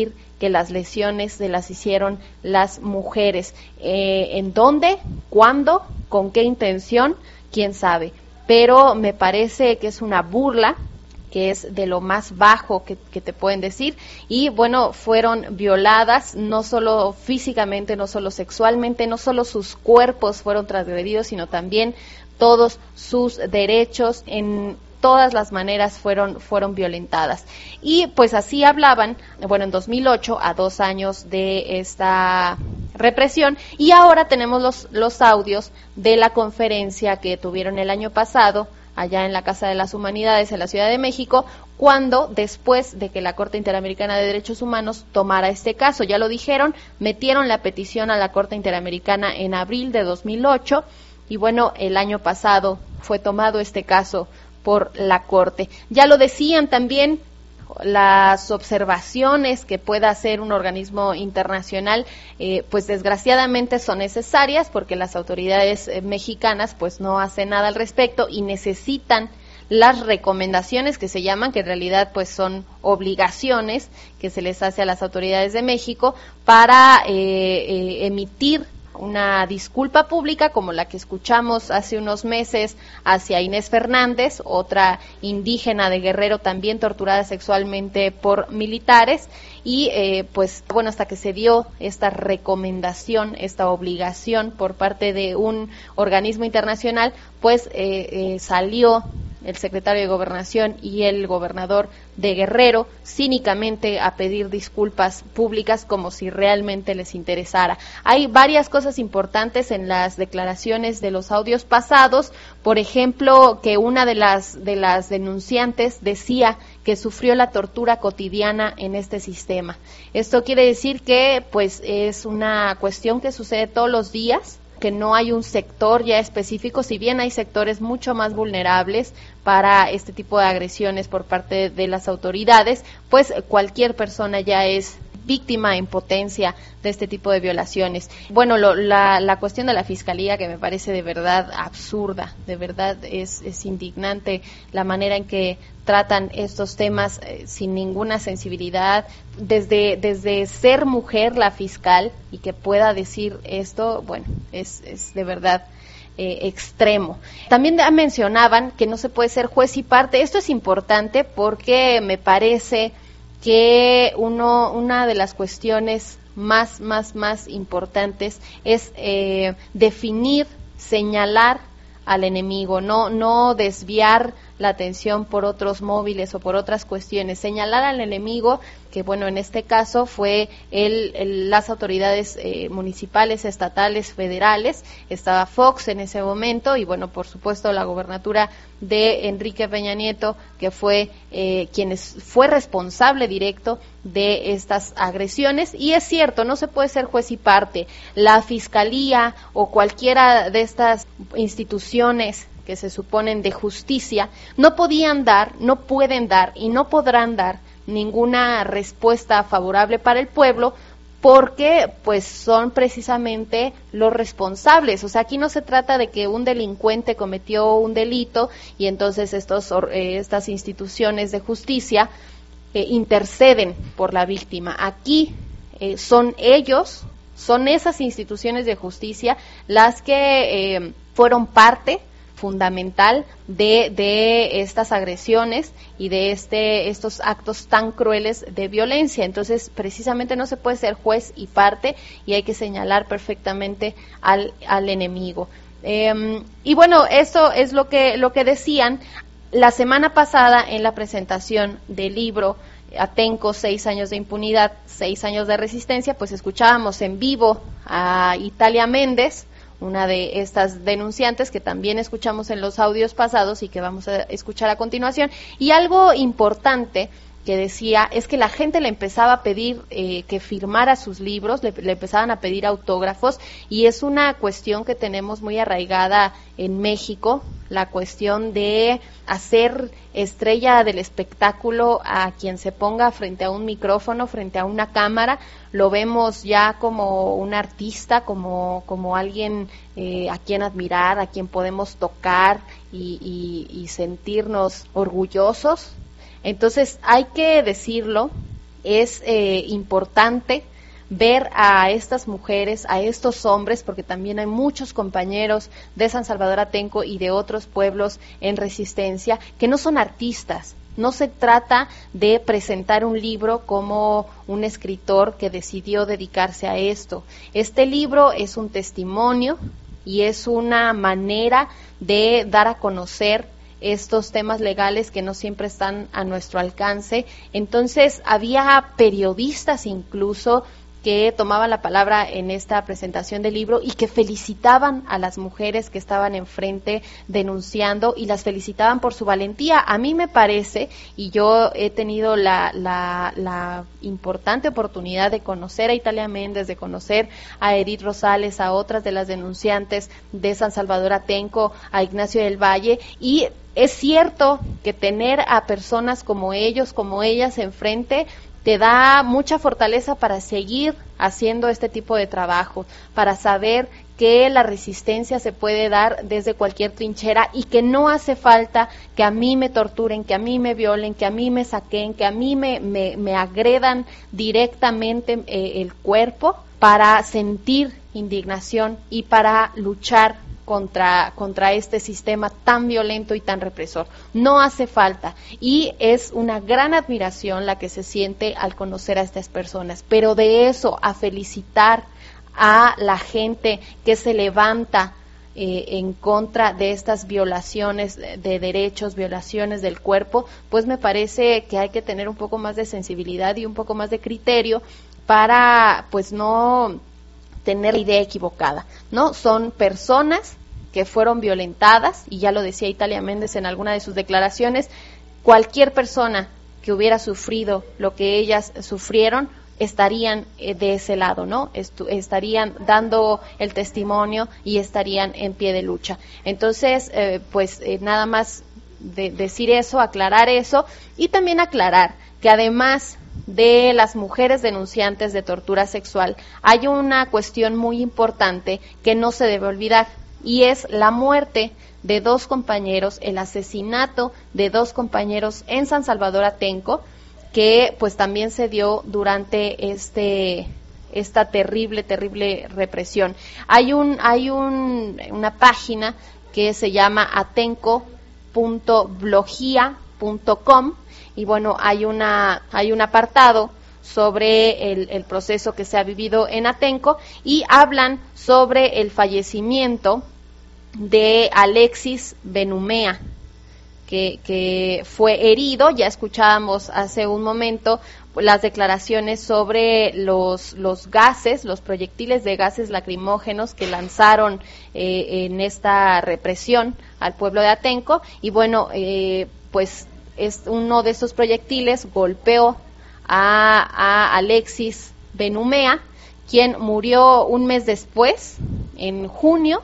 que las lesiones se las hicieron las mujeres. ¿En dónde? ¿Cuándo? ¿Con qué intención? ¿Quién sabe? Pero me parece que es una burla, que es de lo más bajo que te pueden decir, y bueno, fueron violadas no solo físicamente, no solo sexualmente, no solo sus cuerpos fueron transgredidos, sino también todos sus derechos en todas las maneras fueron violentadas. Y pues así hablaban, bueno, en 2008, a 2 años de esta represión, y ahora tenemos los audios de la conferencia que tuvieron el año pasado, allá en la Casa de las Humanidades en la Ciudad de México, cuando después de que la Corte Interamericana de Derechos Humanos tomara este caso. Ya lo dijeron, metieron la petición a la Corte Interamericana en abril de 2008 y bueno, el año pasado fue tomado este caso por la Corte. Ya lo decían también, las observaciones que pueda hacer un organismo internacional, pues desgraciadamente son necesarias porque las autoridades mexicanas pues no hacen nada al respecto y necesitan las recomendaciones que se llaman, que en realidad pues son obligaciones que se les hace a las autoridades de México para emitir una disculpa pública como la que escuchamos hace unos meses hacia Inés Fernández, otra indígena de Guerrero también torturada sexualmente por militares, y pues bueno, hasta que se dio esta recomendación, esta obligación por parte de un organismo internacional, pues salió el secretario de Gobernación y el gobernador de Guerrero cínicamente a pedir disculpas públicas como si realmente les interesara. Hay varias cosas importantes en las declaraciones de los audios pasados, por ejemplo, que una de las denunciantes decía que sufrió la tortura cotidiana en este sistema. Esto quiere decir que pues es una cuestión que sucede todos los días, que no hay un sector ya específico, si bien hay sectores mucho más vulnerables para este tipo de agresiones por parte de las autoridades, pues cualquier persona ya es víctima en potencia de este tipo de violaciones. Bueno, la cuestión de la Fiscalía, que me parece de verdad absurda, de verdad es indignante la manera en que tratan estos temas sin ninguna sensibilidad, desde ser mujer la fiscal y que pueda decir esto, bueno, es de verdad extremo. También mencionaban que no se puede ser juez y parte. Esto es importante porque me parece que una de las cuestiones más importantes es definir, señalar al enemigo, no desviar la atención por otros móviles o por otras cuestiones, señalar al enemigo, que bueno, en este caso fue las autoridades municipales, estatales, federales, estaba Fox en ese momento y bueno, por supuesto la gobernatura de Enrique Peña Nieto, que fue fue responsable directo de estas agresiones. Y es cierto, no se puede ser juez y parte. La Fiscalía o cualquiera de estas instituciones que se suponen de justicia no podían dar, no pueden dar y no podrán dar ninguna respuesta favorable para el pueblo, porque pues son precisamente los responsables. O sea, aquí no se trata de que un delincuente cometió un delito y entonces estas instituciones de justicia interceden por la víctima. Aquí son esas instituciones de justicia las que fueron parte fundamental de estas agresiones y de estos actos tan crueles de violencia. Entonces, precisamente no se puede ser juez y parte y hay que señalar perfectamente al enemigo. Y bueno, eso es lo que decían la semana pasada en la presentación del libro Atenco, 6 años de impunidad, 6 años de resistencia. Pues escuchábamos en vivo a Italia Méndez, una de estas denunciantes que también escuchamos en los audios pasados y que vamos a escuchar a continuación. Y algo importante que decía es que la gente le empezaba a pedir que firmara sus libros, le empezaban a pedir autógrafos, y es una cuestión que tenemos muy arraigada en México, la cuestión de hacer estrella del espectáculo a quien se ponga frente a un micrófono, frente a una cámara. Lo vemos ya como un artista, como alguien a quien admirar, a quien podemos tocar y sentirnos orgullosos. Entonces hay que decirlo es importante ver a estas mujeres, a estos hombres, porque también hay muchos compañeros de San Salvador Atenco y de otros pueblos en resistencia que no son artistas. No se trata de presentar un libro como un escritor que decidió dedicarse a esto. Este libro es un testimonio y es una manera de dar a conocer estos temas legales que no siempre están a nuestro alcance. Entonces, había periodistas incluso que tomaban la palabra en esta presentación del libro y que felicitaban a las mujeres que estaban enfrente denunciando y las felicitaban por su valentía. A mí me parece, y yo he tenido la importante oportunidad de conocer a Italia Méndez, de conocer a Edith Rosales, a otras de las denunciantes de San Salvador Atenco, a Ignacio del Valle, y es cierto que tener a personas como ellos, como ellas enfrente, te da mucha fortaleza para seguir haciendo este tipo de trabajo, para saber que la resistencia se puede dar desde cualquier trinchera y que no hace falta que a mí me torturen, que a mí me violen, que a mí me saquen, que a mí me agredan directamente el cuerpo para sentir indignación y para luchar contra este sistema tan violento y tan represor. No hace falta, y es una gran admiración la que se siente al conocer a estas personas, pero de eso a felicitar a la gente que se levanta en contra de estas violaciones de derechos, violaciones del cuerpo, pues me parece que hay que tener un poco más de sensibilidad y un poco más de criterio para pues no tener la idea equivocada, ¿no? Son personas que fueron violentadas, y ya lo decía Italia Méndez en alguna de sus declaraciones, cualquier persona que hubiera sufrido lo que ellas sufrieron, estarían de ese lado, ¿no? Estarían dando el testimonio y estarían en pie de lucha. Entonces, nada más de decir eso, aclarar eso, y también aclarar que además de las mujeres denunciantes de tortura sexual, hay una cuestión muy importante que no se debe olvidar, y es la muerte de 2 compañeros, el asesinato de 2 compañeros en San Salvador Atenco, que pues también se dio durante esta terrible represión. Hay una página que se llama atenco.blogia.com, y bueno, hay un apartado sobre el proceso que se ha vivido en Atenco, y hablan sobre el fallecimiento de Alexis Benumea, que fue herido. Ya escuchábamos hace un momento las declaraciones sobre los gases, los proyectiles de gases lacrimógenos que lanzaron en esta represión al pueblo de Atenco, y bueno, pues uno de esos proyectiles golpeó a Alexis Benumea, quien murió un mes después, en junio.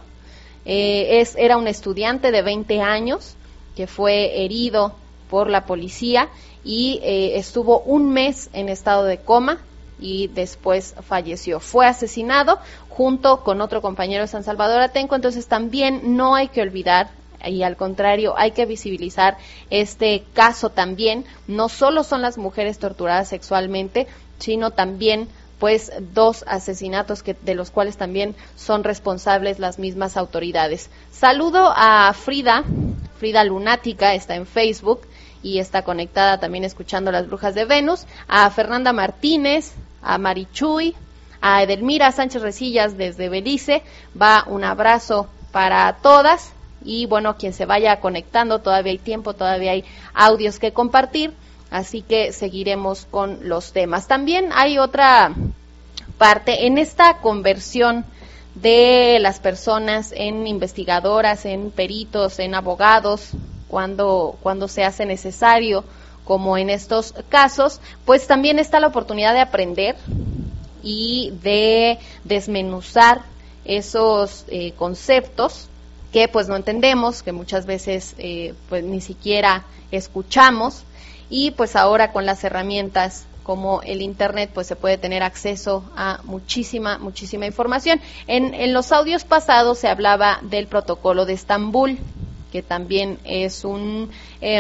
Era un estudiante de 20 años que fue herido por la policía y estuvo un mes en estado de coma y después falleció. Fue asesinado junto con otro compañero de San Salvador Atenco. Entonces también no hay que olvidar, y al contrario, hay que visibilizar este caso también. No solo son las mujeres torturadas sexualmente, sino también pues 2 asesinatos de los cuales también son responsables las mismas autoridades. Saludo a Frida Lunática, está en Facebook y está conectada también escuchando Las Brujas de Venus, a Fernanda Martínez, a Marichuy, a Edelmira Sánchez Resillas desde Belice. Va un abrazo para todas, y bueno, quien se vaya conectando, todavía hay tiempo, todavía hay audios que compartir, así que seguiremos con los temas. También hay otra parte en esta conversión de las personas en investigadoras, en peritos, en abogados, cuando se hace necesario, como en estos casos, pues también está la oportunidad de aprender y de desmenuzar esos conceptos que pues no entendemos, que muchas veces pues ni siquiera escuchamos, y pues ahora con las herramientas como el internet pues se puede tener acceso a muchísima información. En los audios pasados se hablaba del protocolo de Estambul, que también es un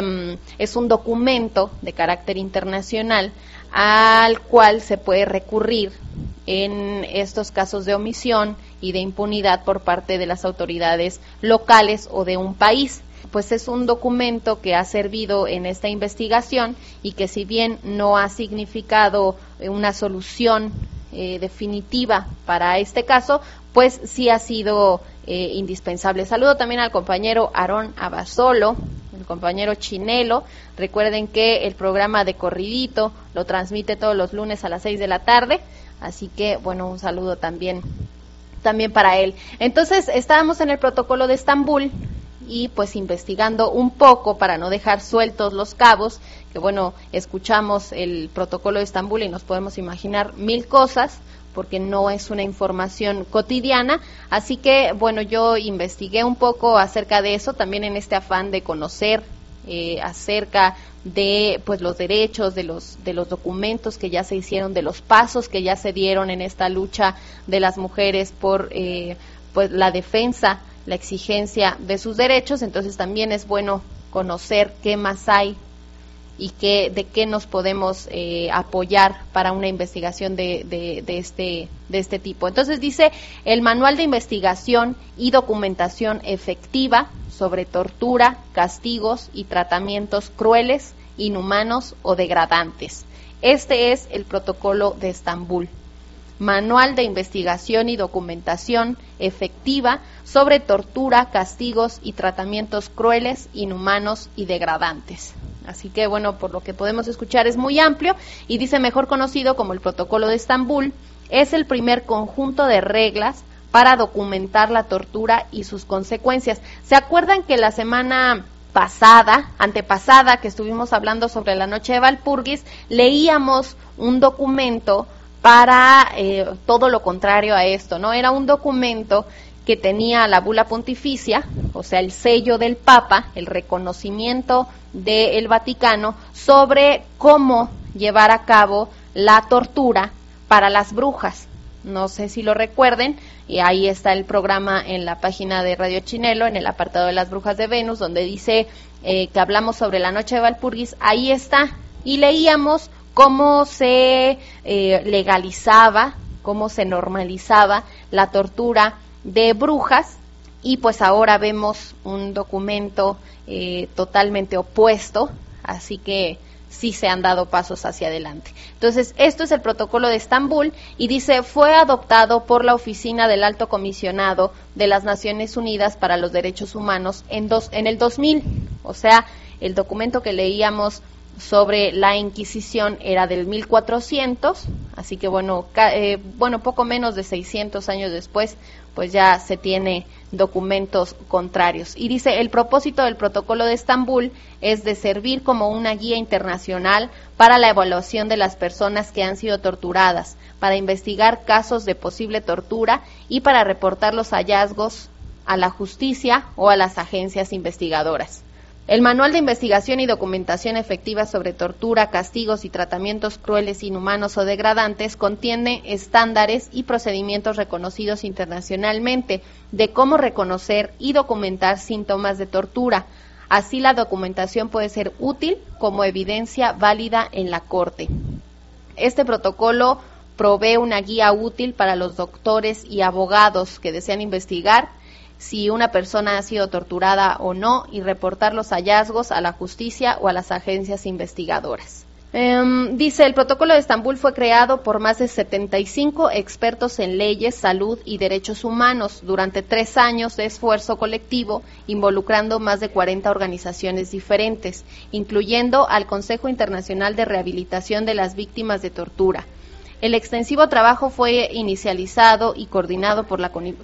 documento de carácter internacional al cual se puede recurrir en estos casos de omisión y de impunidad por parte de las autoridades locales o de un país. Pues es un documento que ha servido en esta investigación y que, si bien no ha significado una solución definitiva para este caso, pues sí ha sido indispensable. Saludo también al compañero Aarón Abasolo, el compañero Chinelo. Recuerden que el programa de Corridito lo transmite todos los lunes a las 6 de la tarde, así que bueno, un saludo también para él. Entonces, estábamos en el protocolo de Estambul y pues investigando un poco para no dejar sueltos los cabos, que bueno, escuchamos el protocolo de Estambul y nos podemos imaginar mil cosas, porque no es una información cotidiana, así que bueno, yo investigué un poco acerca de eso, también en este afán de conocer acerca de pues los derechos, de los documentos que ya se hicieron, de los pasos que ya se dieron en esta lucha de las mujeres por pues la defensa, la exigencia de sus derechos. Entonces también es bueno conocer qué más hay y de qué nos podemos apoyar para una investigación de este tipo. Entonces dice: el Manual de Investigación y Documentación Efectiva sobre Tortura, Castigos y Tratamientos Crueles, Inhumanos o Degradantes. Este es el Protocolo de Estambul. Manual de Investigación y Documentación Efectiva sobre Tortura, Castigos y Tratamientos Crueles, Inhumanos y Degradantes. Así que bueno, por lo que podemos escuchar es muy amplio y dice: mejor conocido como el Protocolo de Estambul, es el primer conjunto de reglas para documentar la tortura y sus consecuencias. ¿Se acuerdan que la semana antepasada, que estuvimos hablando sobre la noche de Walpurgis, leíamos un documento para todo lo contrario a esto, ¿no? Era un documento que tenía la bula pontificia, o sea, el sello del Papa, el reconocimiento del Vaticano sobre cómo llevar a cabo la tortura para las brujas. No sé si lo recuerden, y ahí está el programa en la página de Radio Chinelo, en el apartado de las brujas de Venus, donde dice que hablamos sobre la noche de Walpurgis. Ahí está, y leíamos cómo se legalizaba, cómo se normalizaba la tortura de brujas, y pues ahora vemos un documento totalmente opuesto, así que sí se han dado pasos hacia adelante. Entonces, esto es el Protocolo de Estambul y dice: fue adoptado por la Oficina del Alto Comisionado de las Naciones Unidas para los Derechos Humanos en el 2000, o sea, el documento que leíamos sobre la Inquisición era del 1400, así que bueno, poco menos de 600 años después, pues ya se tiene documentos contrarios. Y dice: el propósito del Protocolo de Estambul es de servir como una guía internacional para la evaluación de las personas que han sido torturadas, para investigar casos de posible tortura y para reportar los hallazgos a la justicia o a las agencias investigadoras. El Manual de Investigación y Documentación Efectiva sobre Tortura, Castigos y Tratamientos Crueles, Inhumanos o Degradantes contiene estándares y procedimientos reconocidos internacionalmente de cómo reconocer y documentar síntomas de tortura. Así, la documentación puede ser útil como evidencia válida en la corte. Este protocolo provee una guía útil para los doctores y abogados que desean investigar si una persona ha sido torturada o no y reportar los hallazgos a la justicia o a las agencias investigadoras. Dice: el Protocolo de Estambul fue creado por más de 75 expertos en leyes, salud y derechos humanos durante 3 años de esfuerzo colectivo, involucrando más de 40 organizaciones diferentes, incluyendo al Consejo Internacional de Rehabilitación de las Víctimas de Tortura. El extensivo trabajo fue inicializado y coordinado por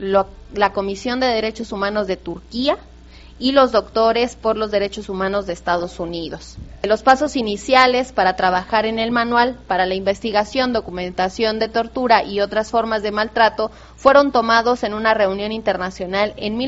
la Comisión de Derechos Humanos de Turquía y los doctores por los derechos humanos de Estados Unidos. Los pasos iniciales para trabajar en el manual para la investigación, documentación de tortura y otras formas de maltrato fueron tomados en una reunión internacional en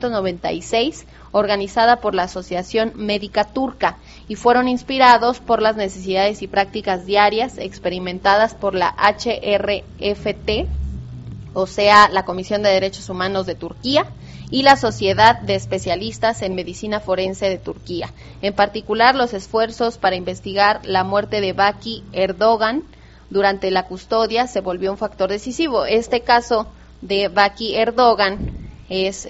1996 organizada por la Asociación Médica Turca y fueron inspirados por las necesidades y prácticas diarias experimentadas por la HRFT, o sea, la Comisión de Derechos Humanos de Turquía, y la Sociedad de Especialistas en Medicina Forense de Turquía. En particular, los esfuerzos para investigar la muerte de Baki Erdogan durante la custodia se volvió un factor decisivo. Este caso de Baki Erdogan es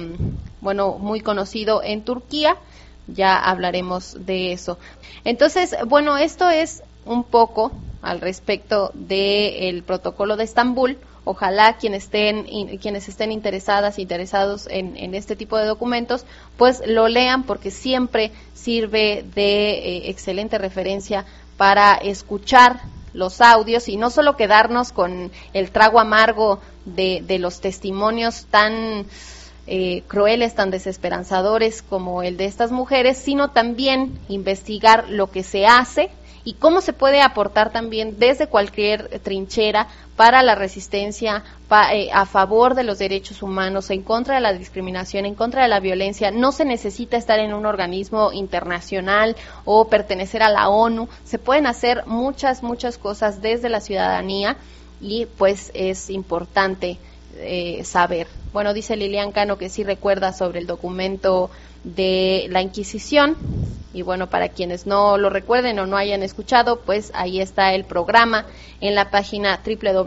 muy conocido en Turquía, ya hablaremos de eso. Entonces, bueno, esto es un poco al respecto del protocolo de Estambul. Ojalá quienes estén interesados en este tipo de documentos, pues lo lean, porque siempre sirve de excelente referencia para escuchar los audios y no solo quedarnos con el trago amargo de los testimonios tan crueles, tan desesperanzadores como el de estas mujeres, sino también investigar lo que se hace y cómo se puede aportar también desde cualquier trinchera para la resistencia a favor de los derechos humanos, en contra de la discriminación, en contra de la violencia. No se necesita estar en un organismo internacional o pertenecer a la ONU. Se pueden hacer muchas cosas desde la ciudadanía y pues es importante saber. Bueno, dice Lilian Cano que sí recuerda sobre el documento de la Inquisición, y bueno, para quienes no lo recuerden o no hayan escuchado, pues ahí está el programa en la página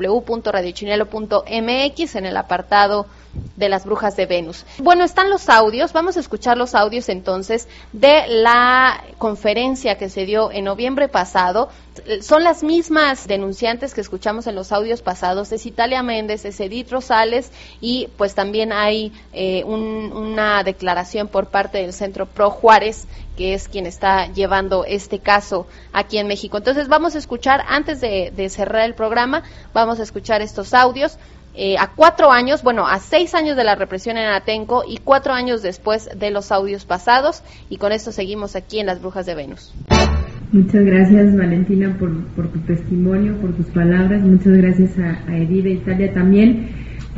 www.radiochinelo.mx en el apartado de las brujas de Venus. Bueno, están los audios, vamos a escuchar los audios entonces de la conferencia que se dio en noviembre pasado. Son las mismas denunciantes que escuchamos en los audios pasados, es Italia Méndez, es Edith Rosales, y pues también hay una declaración por parte del Centro Pro Juárez, que es quien está llevando este caso aquí en México. Entonces vamos a escuchar, antes de cerrar el programa, vamos a escuchar estos audios. A 6 años de la represión en Atenco y 4 años después de los audios pasados, y con esto seguimos aquí en Las Brujas de Venus. Muchas gracias, Valentina, por tu testimonio, por tus palabras. Muchas gracias a Edith de Italia también.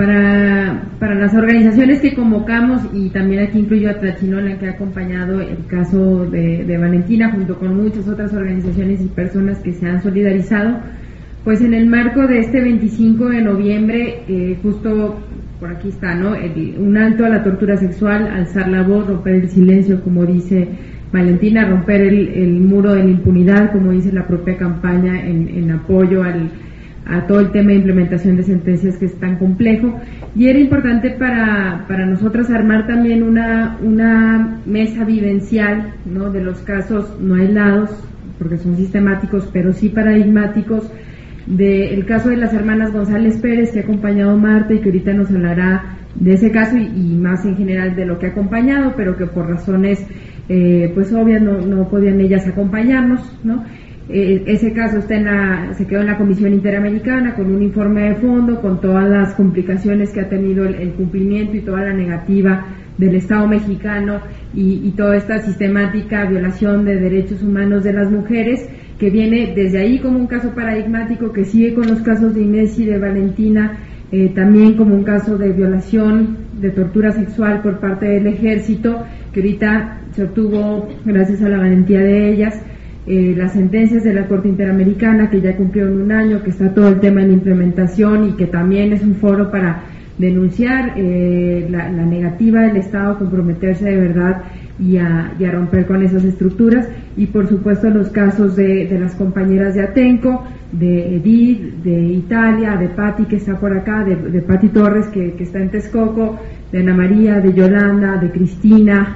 Para las organizaciones que convocamos, y también aquí incluyo a Tlachinola, que ha acompañado el caso de Valentina, junto con muchas otras organizaciones y personas que se han solidarizado, pues en el marco de este 25 de noviembre, justo por aquí está, ¿no? Un alto a la tortura sexual, alzar la voz, romper el silencio, como dice Valentina, romper el muro de la impunidad, como dice la propia campaña, en apoyo a todo el tema de implementación de sentencias, que es tan complejo. Y era importante para nosotras armar también una mesa vivencial, ¿no?, de los casos no aislados, porque son sistemáticos, pero sí paradigmáticos, del caso de las hermanas González Pérez, que ha acompañado Marta y que ahorita nos hablará de ese caso y más en general de lo que ha acompañado, pero que por razones pues obvias no podían ellas acompañarnos, ¿no? Ese caso se quedó en la Comisión Interamericana con un informe de fondo, con todas las complicaciones que ha tenido el cumplimiento y toda la negativa del Estado mexicano y toda esta sistemática violación de derechos humanos de las mujeres, que viene desde ahí como un caso paradigmático, que sigue con los casos de Inés y de Valentina, también como un caso de violación, de tortura sexual por parte del ejército, que ahorita se obtuvo gracias a la valentía de ellas, las sentencias de la Corte Interamericana, que ya cumplieron 1 año, que está todo el tema de la implementación y que también es un foro para denunciar la negativa del Estado a comprometerse de verdad y a romper con esas estructuras. Y por supuesto los casos de las compañeras de Atenco, de Edith, de Italia, de Patti, que está por acá, de Patti Torres, que está en Texcoco, de Ana María, de Yolanda, de Cristina,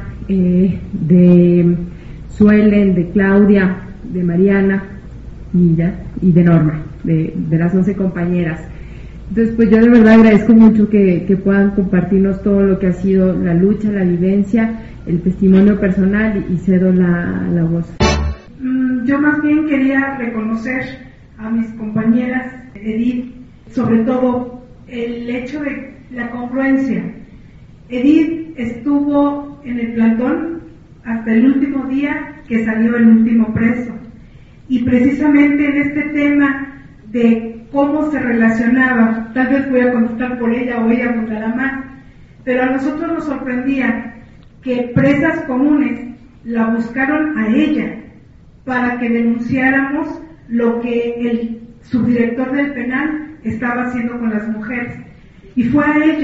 de Suelen, de Claudia, de Mariana y de Norma, de las 11 compañeras. Entonces, pues yo de verdad agradezco mucho que puedan compartirnos todo lo que ha sido la lucha, la vivencia, el testimonio personal, y cedo la voz. Yo más bien quería reconocer a mis compañeras, Edith, sobre todo el hecho de la congruencia. Edith estuvo en el plantón hasta el último día que salió el último preso, y precisamente en este tema de cómo se relacionaba, tal vez voy a contestar por ella o ella con Galamán, pero a nosotros nos sorprendía que presas comunes la buscaron a ella para que denunciáramos lo que el subdirector del penal estaba haciendo con las mujeres, y fue a ella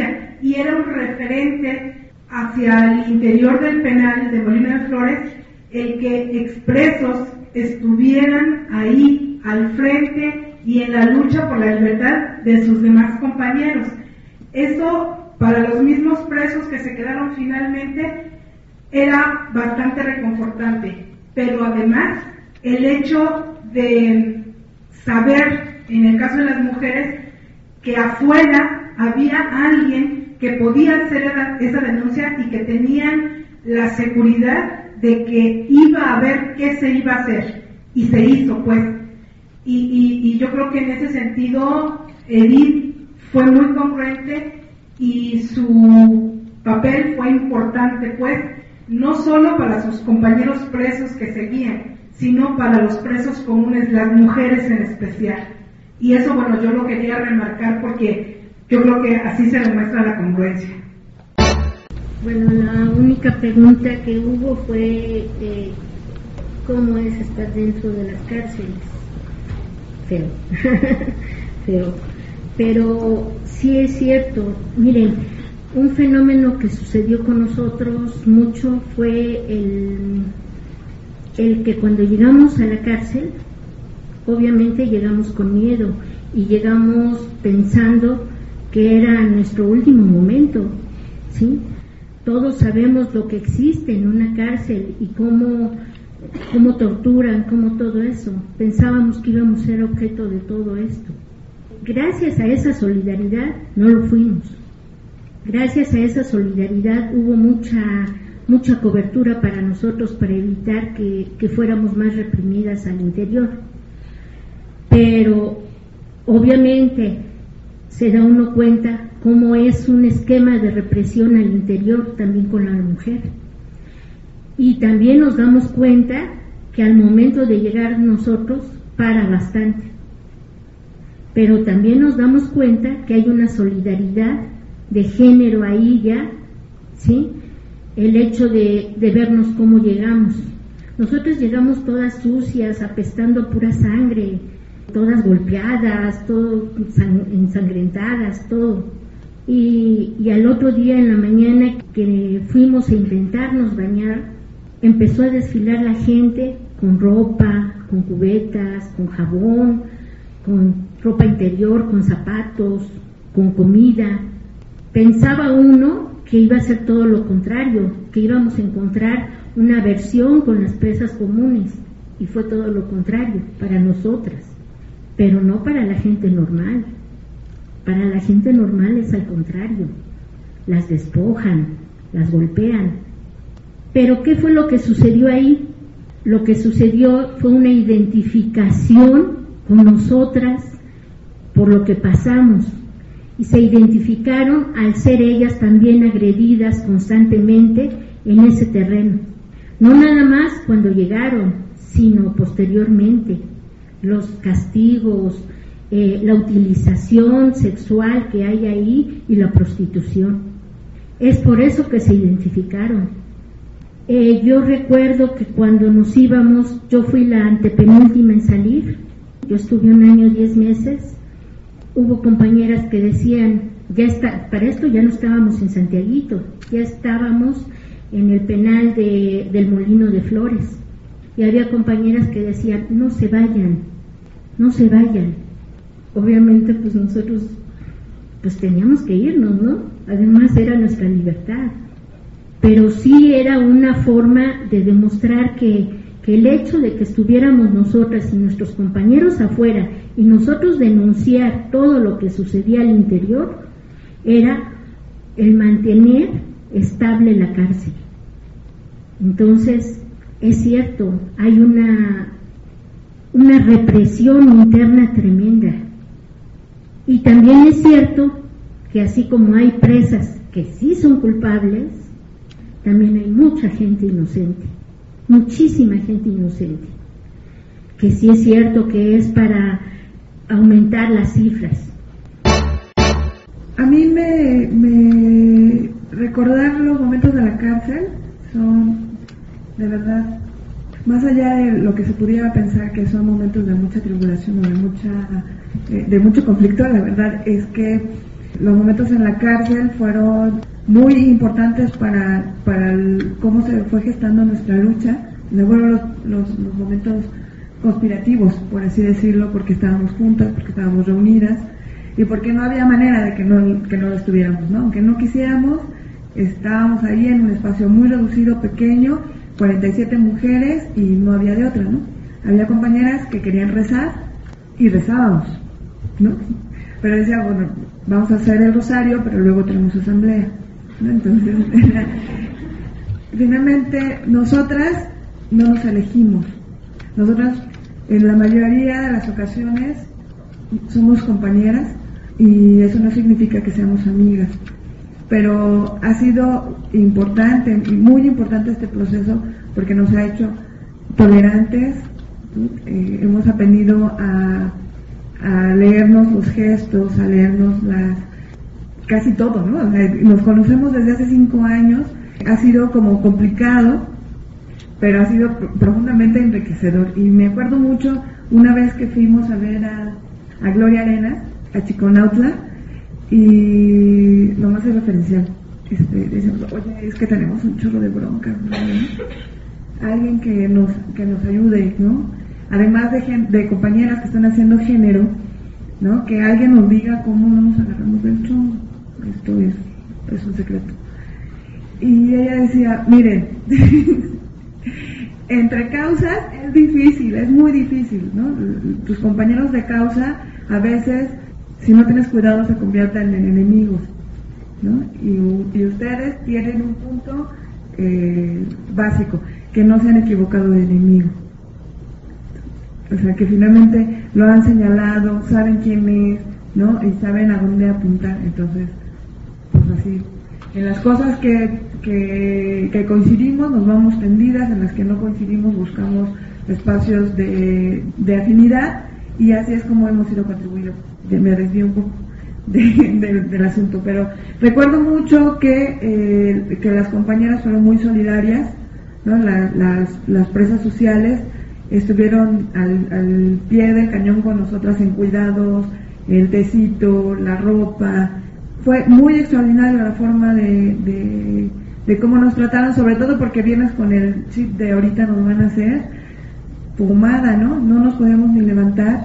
y era un referente hacia el interior del penal de Molino de Flores el que expresos estuvieran ahí al frente y en la lucha por la libertad de sus demás compañeros. Eso para los mismos presos que se quedaron finalmente era bastante reconfortante, pero además el hecho de saber, en el caso de las mujeres, que afuera había alguien que podía hacer esa denuncia y que tenían la seguridad de que iba a ver qué se iba a hacer, y se hizo, pues. Y yo creo que en ese sentido Edith fue muy congruente y su papel fue importante, pues, no solo para sus compañeros presos que seguían, sino para los presos comunes, las mujeres en especial. Y eso, bueno, yo lo quería remarcar porque yo creo que así se demuestra la congruencia. Bueno, la única pregunta que hubo fue ¿cómo es estar dentro de las cárceles? Feo. Feo. Pero sí es cierto, miren, un fenómeno que sucedió con nosotros mucho fue el que cuando llegamos a la cárcel, obviamente llegamos con miedo y llegamos pensando que era nuestro último momento, ¿sí? Todos sabemos lo que existe en una cárcel y cómo torturan, cómo todo eso. Pensábamos que íbamos a ser objeto de todo esto. Gracias a esa solidaridad no lo fuimos. Gracias a esa solidaridad hubo mucha cobertura para nosotros para evitar que fuéramos más reprimidas al interior. Pero obviamente se da uno cuenta cómo es un esquema de represión al interior también con la mujer. Y también nos damos cuenta que al momento de llegar nosotros para bastante. Pero también nos damos cuenta que hay una solidaridad de género ahí ya, ¿sí? El hecho de vernos cómo llegamos. Nosotros llegamos todas sucias, apestando pura sangre, todas golpeadas, todo ensangrentadas, todo. Y al otro día en la mañana que fuimos a intentarnos bañar, empezó a desfilar la gente con ropa, con cubetas, con jabón, con ropa interior, con zapatos, con comida. Pensaba uno que iba a ser todo lo contrario, que íbamos a encontrar una aversión con las presas comunes, y fue todo lo contrario para nosotras, pero no para la gente normal. Para la gente normal es al contrario, las despojan, las golpean. Pero ¿qué fue lo que sucedió ahí? Lo que sucedió fue una identificación con nosotras por lo que pasamos, y se identificaron al ser ellas también agredidas constantemente en ese terreno. No nada más cuando llegaron, sino posteriormente. Los castigos, la utilización sexual que hay ahí y la prostitución. Es por eso que se identificaron. Yo recuerdo que cuando nos íbamos, yo fui la antepenúltima en salir. Yo estuve 1 año 10 meses. Hubo compañeras que decían, para esto ya no estábamos en Santiaguito, ya estábamos en el penal del Molino de Flores. Y había compañeras que decían, no se vayan, no se vayan. Obviamente pues nosotros pues teníamos que irnos, ¿no? Además era nuestra libertad. Pero sí era una forma de demostrar que el hecho de que estuviéramos nosotras y nuestros compañeros afuera y nosotros denunciar todo lo que sucedía al interior era el mantener estable la cárcel. Entonces, es cierto, hay una represión interna tremenda. Y también es cierto que así como hay presas que sí son culpables, también hay mucha gente inocente, muchísima gente inocente, que sí es cierto que es para aumentar las cifras. A mí me recordar los momentos de la cárcel son, de verdad, más allá de lo que se pudiera pensar que son momentos de mucha tribulación o de mucho conflicto, la verdad es que Los momentos en la cárcel fueron muy importantes para cómo se fue gestando nuestra lucha. Fueron los momentos conspirativos, por así decirlo, porque estábamos juntas, porque estábamos reunidas y porque no había manera de que no lo estuviéramos, ¿no? Aunque no quisiéramos, estábamos ahí en un espacio muy reducido, pequeño, 47 mujeres y no había de otra, ¿no? Había compañeras que querían rezar y rezábamos, ¿no? Pero decía, bueno, vamos a hacer el rosario, pero luego tenemos asamblea, ¿no? Entonces, finalmente, nosotras no nos elegimos. Nosotras, en la mayoría de las ocasiones, somos compañeras y eso no significa que seamos amigas. Pero ha sido importante y muy importante este proceso porque nos ha hecho tolerantes. Hemos aprendido a leernos los gestos, a leernos casi todo, ¿no? O sea, nos conocemos desde hace 5 años. Ha sido como complicado, pero ha sido profundamente enriquecedor. Y me acuerdo mucho una vez que fuimos a ver a Gloria Arenas, a Chiconautla, y lo más es referencial. Decimos, oye, es que tenemos un chorro de bronca, ¿no? Alguien que nos ayude, ¿no? Además de compañeras que están haciendo género, ¿no? Que alguien nos diga cómo no nos agarramos del chongo. Esto es un secreto. Y ella decía, miren, entre causas es difícil, es muy difícil, ¿no? Tus compañeros de causa a veces, si no tienes cuidado, se convierten en enemigos, ¿no? Y ustedes tienen un punto básico, que no se han equivocado de enemigo. O sea, que finalmente lo han señalado, saben quién es, ¿no? Y saben a dónde apuntar. Entonces, pues así, en las cosas que coincidimos nos vamos tendidas, en las que no coincidimos buscamos espacios de afinidad, y así es como hemos ido contribuyendo. Me desvío un poco del asunto, pero recuerdo mucho que las compañeras fueron muy solidarias, ¿no? Las presas sociales estuvieron al pie del cañón con nosotras en cuidados, el tecito, la ropa. Fue muy extraordinaria la forma de cómo nos trataron, sobre todo porque vienes con el chip de ahorita nos van a hacer fumada, ¿no? No nos podemos ni levantar.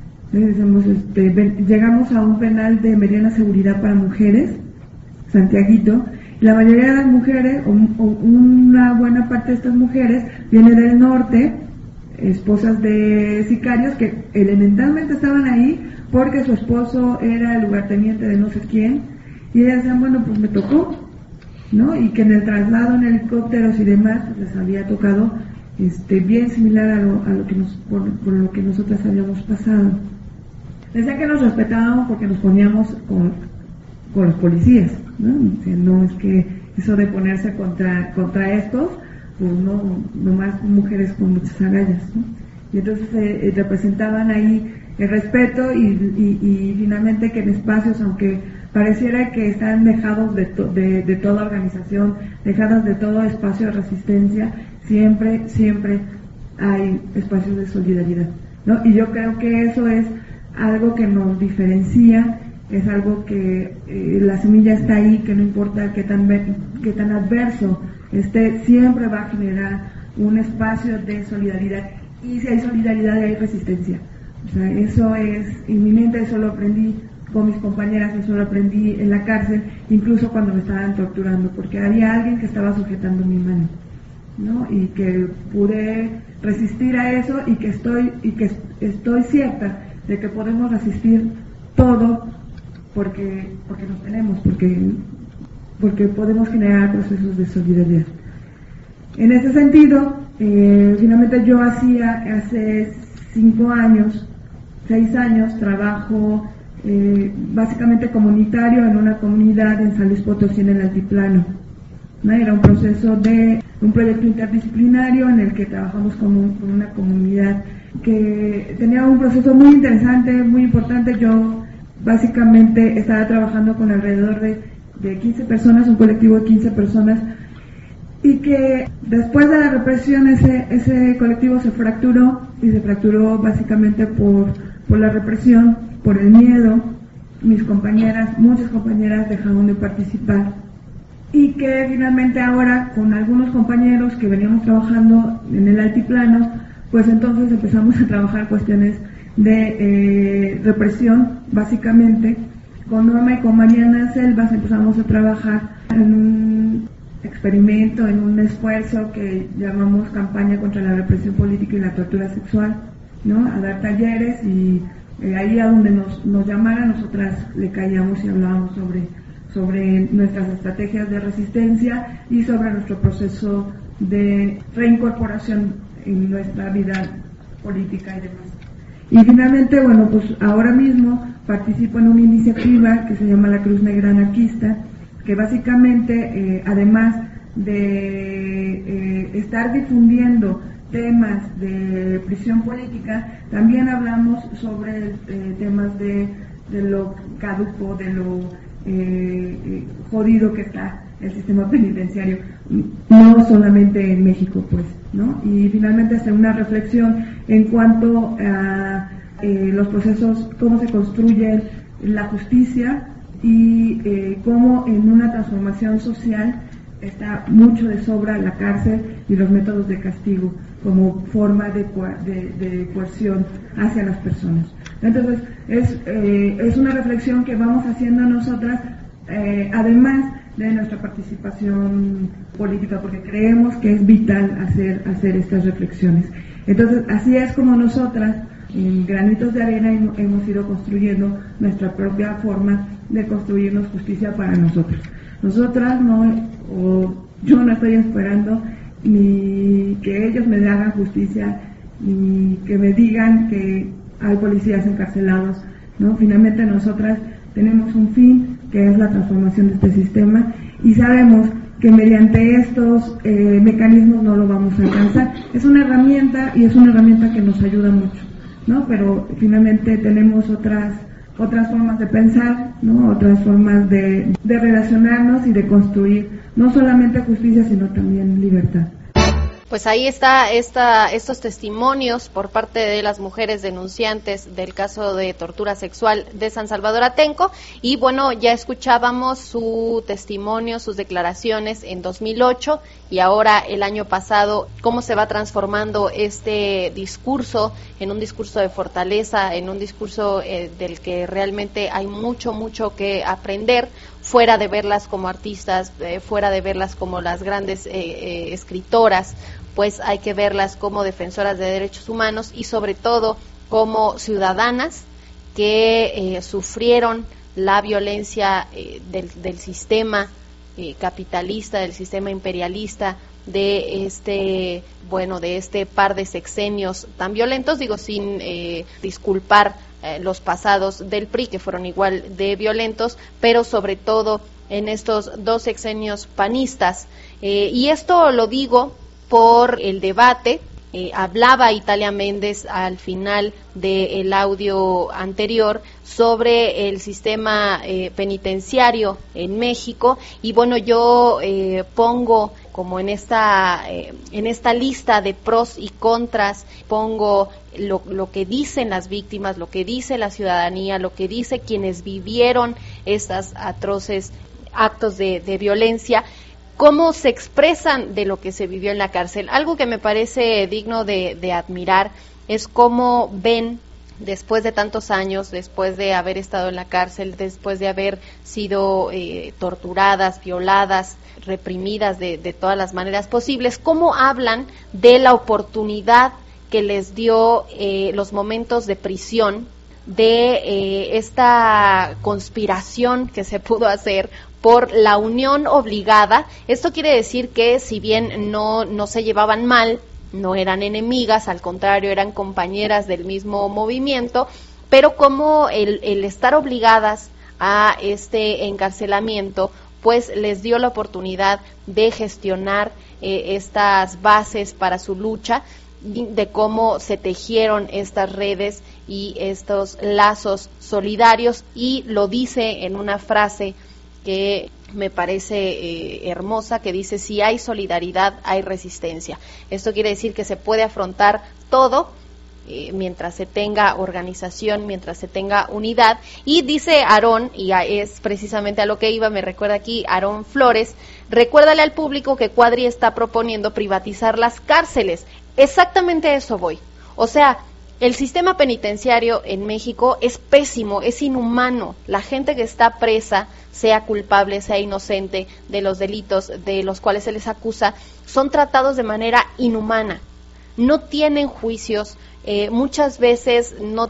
Llegamos a un penal de mediana seguridad para mujeres, Santiaguito. La mayoría de las mujeres, o una buena parte de estas mujeres, viene del norte, esposas de sicarios que elementalmente estaban ahí porque su esposo era el lugarteniente de no sé quién, y ellas decían, bueno, pues me tocó, ¿no? Y que en el traslado en helicópteros y demás pues les había tocado bien similar a lo que por lo que nosotras habíamos pasado. Decía que nos respetábamos porque nos poníamos con los policías, ¿no? O sea, no es que eso de ponerse contra estos, pues no más mujeres con muchas agallas, ¿no? Y entonces representaban ahí el respeto y finalmente que en espacios, aunque pareciera que están dejados de toda organización, dejadas de todo espacio de resistencia, siempre hay espacios de solidaridad, ¿no? Y yo creo que eso es algo que nos diferencia, es algo que la semilla está ahí, que no importa qué tan adverso esté, siempre va a generar un espacio de solidaridad, y si hay solidaridad hay resistencia. O sea, eso es inminente, eso lo aprendí con mis compañeras, eso lo aprendí en la cárcel, incluso cuando me estaban torturando, porque había alguien que estaba sujetando mi mano, ¿no? Y que pude resistir a eso, y que estoy cierta de que podemos resistir todo porque nos tenemos, porque podemos generar procesos de solidaridad. En ese sentido, finalmente yo hacía hace 6 años trabajo básicamente comunitario en una comunidad en San Luis Potosí, en el altiplano, ¿no? Era un proceso de un proyecto interdisciplinario en el que trabajamos con una comunidad que tenía un proceso muy interesante, muy importante. Yo básicamente estaba trabajando con alrededor de 15 personas, un colectivo de 15 personas, y que después de la represión ese colectivo se fracturó, y se fracturó básicamente por la represión, por el miedo, mis compañeras, muchas compañeras dejaron de participar y que finalmente ahora con algunos compañeros que veníamos trabajando en el altiplano, pues entonces empezamos a trabajar cuestiones de represión, básicamente. Con Norma y con Mariana Selvas empezamos a trabajar en un experimento, en un esfuerzo que llamamos Campaña contra la Represión Política y la Tortura Sexual, ¿no? A dar talleres y ahí a donde nos llamara, nosotras le caíamos y hablábamos sobre nuestras estrategias de resistencia y sobre nuestro proceso de reincorporación en nuestra vida política y demás. Y finalmente, bueno, pues ahora mismo participo en una iniciativa que se llama la Cruz Negra Anarquista, que básicamente, además de estar difundiendo temas de prisión política, también hablamos sobre temas de lo caduco, de lo jodido que está el sistema penitenciario, no solamente en México, pues, ¿no? Y finalmente hacer una reflexión en cuanto a los procesos, cómo se construye la justicia y cómo en una transformación social está mucho de sobra la cárcel y los métodos de castigo como forma de coerción hacia las personas. Entonces, es una reflexión que vamos haciendo nosotras, además de nuestra participación política, porque creemos que es vital hacer estas reflexiones. Entonces, así es como nosotras, en granitos de arena, hemos ido construyendo nuestra propia forma de construirnos justicia para nosotros. Nosotras yo no estoy esperando ni que ellos me hagan justicia, ni que me digan que hay policías encarcelados, ¿no? Finalmente nosotras tenemos un fin, que es la transformación de este sistema, y sabemos que mediante estos mecanismos no lo vamos a alcanzar. Es una herramienta y es una herramienta que nos ayuda mucho, ¿no? Pero finalmente tenemos otras formas de pensar, ¿no? Otras formas de relacionarnos y de construir no solamente justicia, sino también libertad. Pues ahí está estos testimonios por parte de las mujeres denunciantes del caso de tortura sexual de San Salvador Atenco, y bueno, ya escuchábamos su testimonio, sus declaraciones en 2008 y ahora el año pasado, cómo se va transformando este discurso en un discurso de fortaleza, en un discurso del que realmente hay mucho que aprender, fuera de verlas como artistas, fuera de verlas como las grandes escritoras, pues hay que verlas como defensoras de derechos humanos y sobre todo como ciudadanas que sufrieron la violencia del sistema capitalista, del sistema imperialista, de este par de sexenios tan violentos, digo sin disculpar los pasados del PRI, que fueron igual de violentos, pero sobre todo en estos 2 sexenios panistas. Y esto lo digo por el debate. Hablaba Italia Méndez al final del audio anterior sobre el sistema penitenciario en México, y bueno, yo pongo como en esta lista de pros y contras, pongo lo que dicen las víctimas, lo que dice la ciudadanía, lo que dice quienes vivieron estas atroces actos de violencia, cómo se expresan de lo que se vivió en la cárcel. Algo que me parece digno de admirar es cómo ven, después de tantos años, después de haber estado en la cárcel, después de haber sido torturadas, violadas, reprimidas de todas las maneras posibles, cómo hablan de la oportunidad que les dio los momentos de prisión, de esta conspiración que se pudo hacer por la unión obligada. Esto quiere decir que si bien no se llevaban mal, no eran enemigas, al contrario, eran compañeras del mismo movimiento, pero como el estar obligadas a este encarcelamiento, pues les dio la oportunidad de gestionar estas bases para su lucha, de cómo se tejieron estas redes y estos lazos solidarios, y lo dice en una frase que me parece hermosa, que dice: si hay solidaridad, hay resistencia. Esto quiere decir que se puede afrontar todo mientras se tenga organización, mientras se tenga unidad. Y dice Aarón, y es precisamente a lo que iba, me recuerda aquí Aarón Flores, recuérdale al público que Cuadri está proponiendo privatizar las cárceles. Exactamente a eso voy. O sea, el sistema penitenciario en México es pésimo, es inhumano. La gente que está presa, sea culpable, sea inocente de los delitos de los cuales se les acusa, son tratados de manera inhumana. No tienen juicios, muchas veces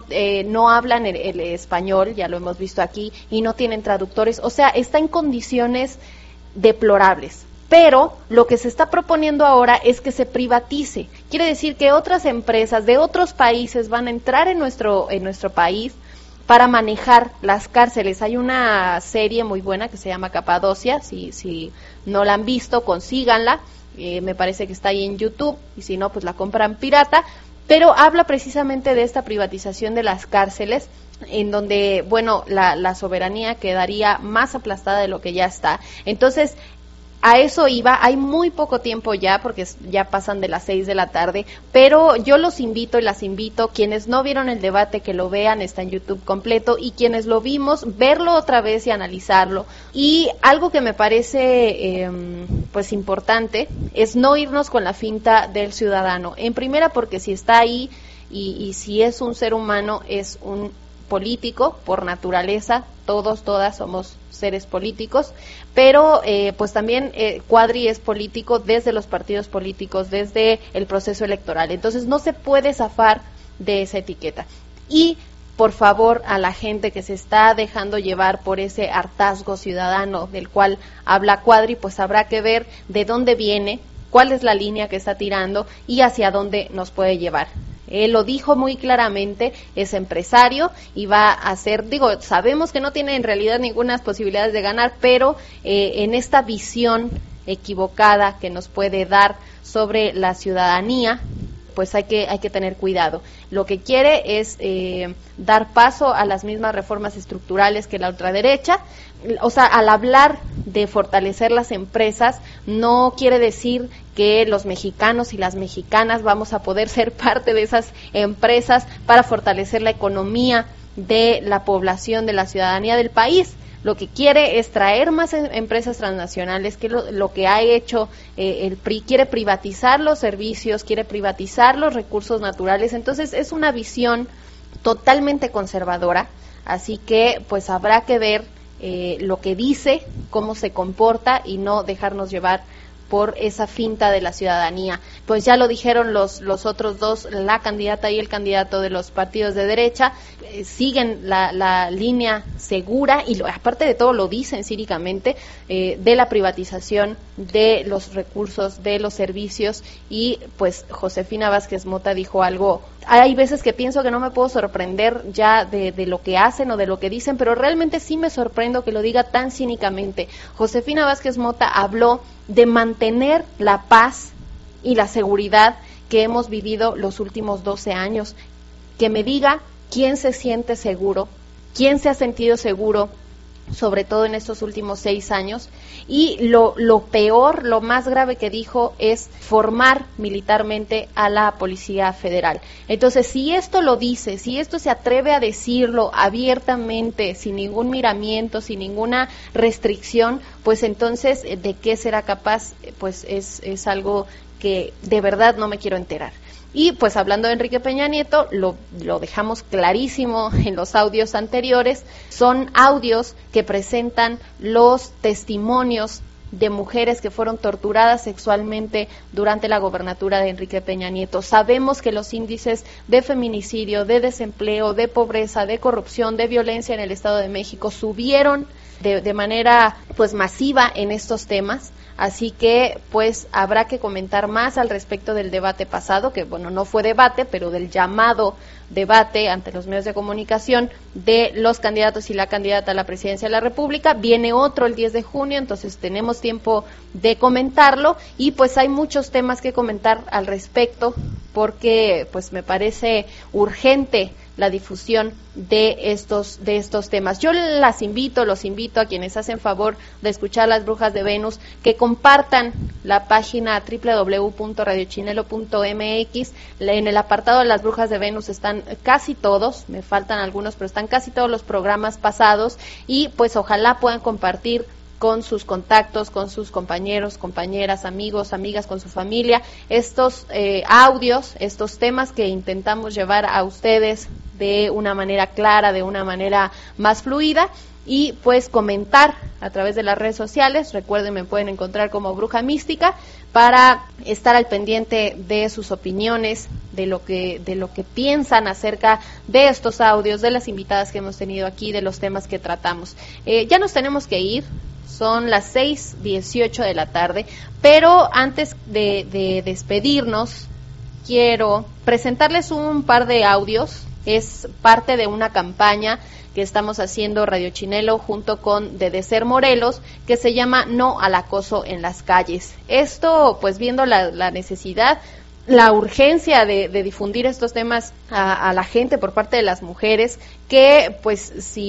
no hablan el español, ya lo hemos visto aquí, y no tienen traductores, o sea, está en condiciones deplorables. Pero lo que se está proponiendo ahora es que se privatice. Quiere decir que otras empresas de otros países van a entrar en nuestro país para manejar las cárceles. Hay una serie muy buena que se llama Capadocia, si no la han visto, consíganla. Me parece que está ahí en YouTube, y si no, pues la compran pirata, pero habla precisamente de esta privatización de las cárceles, en donde, bueno, la soberanía quedaría más aplastada de lo que ya está. Entonces, a eso iba, hay muy poco tiempo ya, porque ya pasan de las 6 de la tarde, pero yo los invito y las invito, quienes no vieron el debate, que lo vean, está en YouTube completo, y quienes lo vimos, verlo otra vez y analizarlo. Y algo que me parece pues importante es no irnos con la finta del ciudadano. En primera, porque si está ahí y si es un ser humano, es un político por naturaleza, todas somos seres políticos, pero pues también Cuadri es político desde los partidos políticos, desde el proceso electoral, entonces no se puede zafar de esa etiqueta. Y por favor, a la gente que se está dejando llevar por ese hartazgo ciudadano del cual habla Cuadri, pues habrá que ver de dónde viene, cuál es la línea que está tirando y hacia dónde nos puede llevar. Él lo dijo muy claramente, es empresario y va a hacer, sabemos que no tiene en realidad ninguna posibilidades de ganar, pero en esta visión equivocada que nos puede dar sobre la ciudadanía, pues hay que tener cuidado. Lo que quiere es dar paso a las mismas reformas estructurales que la ultraderecha. O sea, al hablar de fortalecer las empresas, no quiere decir que los mexicanos y las mexicanas vamos a poder ser parte de esas empresas para fortalecer la economía de la población, de la ciudadanía del país. Lo que quiere es traer más empresas transnacionales, que lo que ha hecho el PRI, quiere privatizar los servicios, quiere privatizar los recursos naturales. Entonces es una visión totalmente conservadora, así que pues habrá que ver lo que dice, cómo se comporta y no dejarnos llevar por esa finta de la ciudadanía. Pues ya lo dijeron los otros dos, la candidata y el candidato de los partidos de derecha, siguen la línea segura y aparte de todo lo dicen cínicamente, de la privatización de los recursos, de los servicios. Y pues Josefina Vázquez Mota dijo algo, hay veces que pienso que no me puedo sorprender ya de lo que hacen o de lo que dicen, pero realmente sí me sorprendo que lo diga tan cínicamente. Josefina Vázquez Mota habló de mantener la paz y la seguridad que hemos vivido los últimos 12 años. Que me diga quién se siente seguro, quién se ha sentido seguro, sobre todo en estos últimos 6 años. Y lo peor, lo más grave que dijo es formar militarmente a la Policía Federal. Entonces, si esto lo dice, si esto se atreve a decirlo abiertamente, sin ningún miramiento, sin ninguna restricción, pues entonces, ¿de qué será capaz? Pues es algo que de verdad no me quiero enterar. Y pues hablando de Enrique Peña Nieto, lo dejamos clarísimo en los audios anteriores, son audios que presentan los testimonios de mujeres que fueron torturadas sexualmente durante la gobernatura de Enrique Peña Nieto. Sabemos que los índices de feminicidio, de desempleo, de pobreza, de corrupción, de violencia en el Estado de México subieron de manera pues masiva en estos temas. Así que pues habrá que comentar más al respecto del debate pasado, que bueno, no fue debate, pero del llamado debate ante los medios de comunicación de los candidatos y la candidata a la presidencia de la República. Viene otro el 10 de junio, entonces tenemos tiempo de comentarlo y pues hay muchos temas que comentar al respecto, porque pues me parece urgente la difusión de estos temas. Yo los invito a quienes hacen favor de escuchar Las Brujas de Venus, que compartan la página www.radiochinelo.mx. En el apartado de Las Brujas de Venus están casi todos, me faltan algunos, pero están casi todos los programas pasados, y pues ojalá puedan compartir con sus contactos, con sus compañeros, compañeras, amigos, amigas, con su familia, estos audios, estos temas que intentamos llevar a ustedes de una manera clara, de una manera más fluida, y pues comentar a través de las redes sociales. Recuerden, me pueden encontrar como Bruja Mística, para estar al pendiente de sus opiniones, de lo que piensan acerca de estos audios, de las invitadas que hemos tenido aquí, de los temas que tratamos. Ya nos tenemos que ir. Son las 6:18 de la tarde, pero antes de despedirnos, quiero presentarles un par de audios. Es parte de una campaña que estamos haciendo Radio Chinelo junto con de Ser Morelos, que se llama No al acoso en las calles. Esto, pues viendo la necesidad, la urgencia de difundir estos temas a la gente por parte de las mujeres, que pues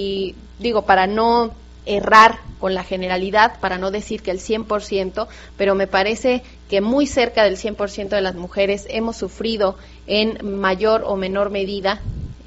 para no errar con la generalidad, para no decir que el 100%, pero me parece que muy cerca del 100% de las mujeres hemos sufrido en mayor o menor medida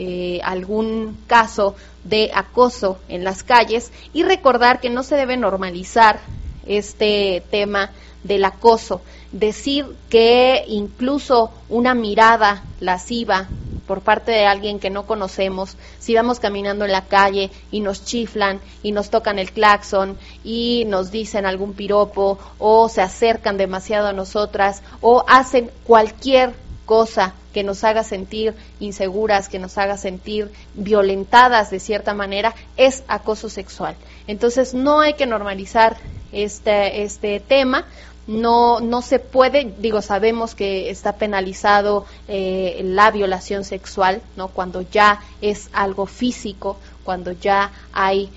algún caso de acoso en las calles, y recordar que no se debe normalizar este tema del acoso. Decir que incluso una mirada lasciva por parte de alguien que no conocemos, si vamos caminando en la calle y nos chiflan y nos tocan el claxon y nos dicen algún piropo, o se acercan demasiado a nosotras, o hacen cualquier cosa que nos haga sentir inseguras, que nos haga sentir violentadas de cierta manera, es acoso sexual. Entonces no hay que normalizar este tema. No se puede, sabemos que está penalizado la violación sexual, ¿no? Cuando ya es algo físico, cuando ya hay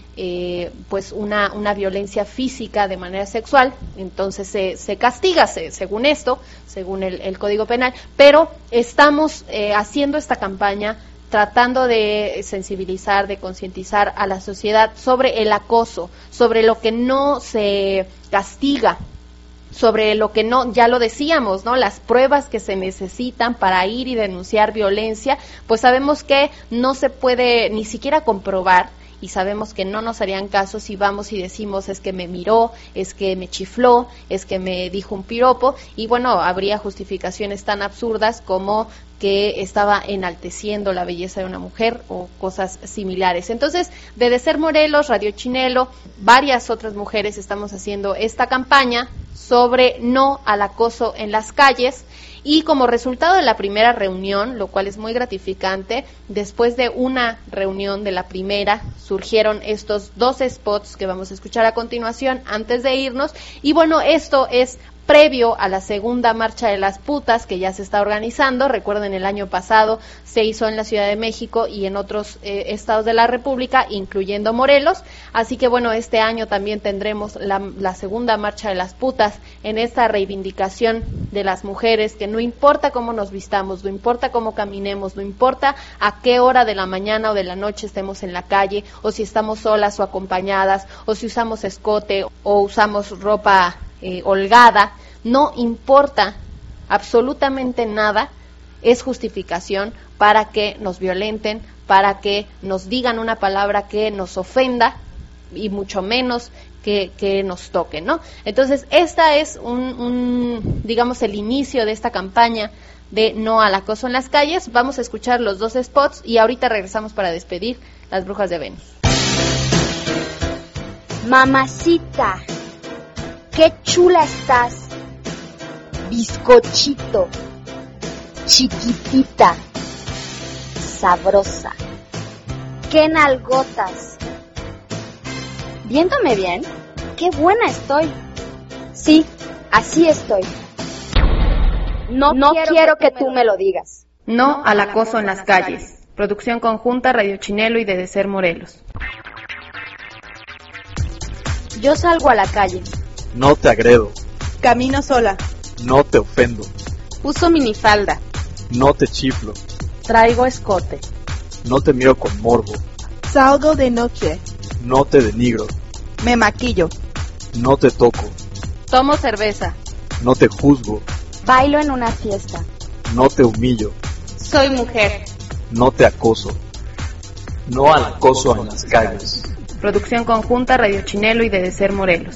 pues una violencia física de manera sexual, entonces se castiga según esto, según el Código Penal, pero estamos haciendo esta campaña tratando de sensibilizar, de concientizar a la sociedad sobre el acoso, sobre lo que no se castiga, sobre lo que no, ya lo decíamos, ¿no? Las pruebas que se necesitan para ir y denunciar violencia, pues sabemos que no se puede ni siquiera comprobar, y sabemos que no nos harían caso si vamos y decimos es que me miró, es que me chifló, es que me dijo un piropo, y bueno, habría justificaciones tan absurdas como que estaba enalteciendo la belleza de una mujer o cosas similares. Entonces, de Ser Morelos, Radio Chinelo, varias otras mujeres estamos haciendo esta campaña sobre no al acoso en las calles, y como resultado de la primera reunión, lo cual es muy gratificante, después de una reunión de la primera, surgieron estos 2 spots que vamos a escuchar a continuación antes de irnos, y bueno, esto es previo a la segunda marcha de las putas que ya se está organizando. Recuerden, el año pasado se hizo en la Ciudad de México y en otros estados de la República, incluyendo Morelos, así que bueno, este año también tendremos la segunda marcha de las putas, en esta reivindicación de las mujeres, que no importa cómo nos vistamos, no importa cómo caminemos, no importa a qué hora de la mañana o de la noche estemos en la calle, o si estamos solas o acompañadas, o si usamos escote o usamos ropa holgada, no importa absolutamente nada, es justificación para que nos violenten, para que nos digan una palabra que nos ofenda, y mucho menos que nos toquen, ¿no? Entonces, esta es digamos, el inicio de esta campaña de no al acoso en las calles. Vamos a escuchar los 2 spots y ahorita regresamos para despedir Las Brujas de Venus. Mamacita, qué chula estás, bizcochito, chiquitita, sabrosa, qué nalgotas. ¿Viéndome bien? ¡Qué buena estoy! Sí, así estoy. No quiero que tú me lo digas. No al acoso en las calles. Producción conjunta Radio Chinelo y de Ser Morelos. Yo salgo a la calle. No te agredo. Camino sola. No te ofendo. Uso minifalda. No te chiflo. Traigo escote. No te miro con morbo. Salgo de noche. No te denigro. Me maquillo. No te toco. Tomo cerveza. No te juzgo. Bailo en una fiesta. No te humillo. Soy mujer. No te acoso. No al acoso en las calles. Producción conjunta Radio Chinelo y de Decer Morelos.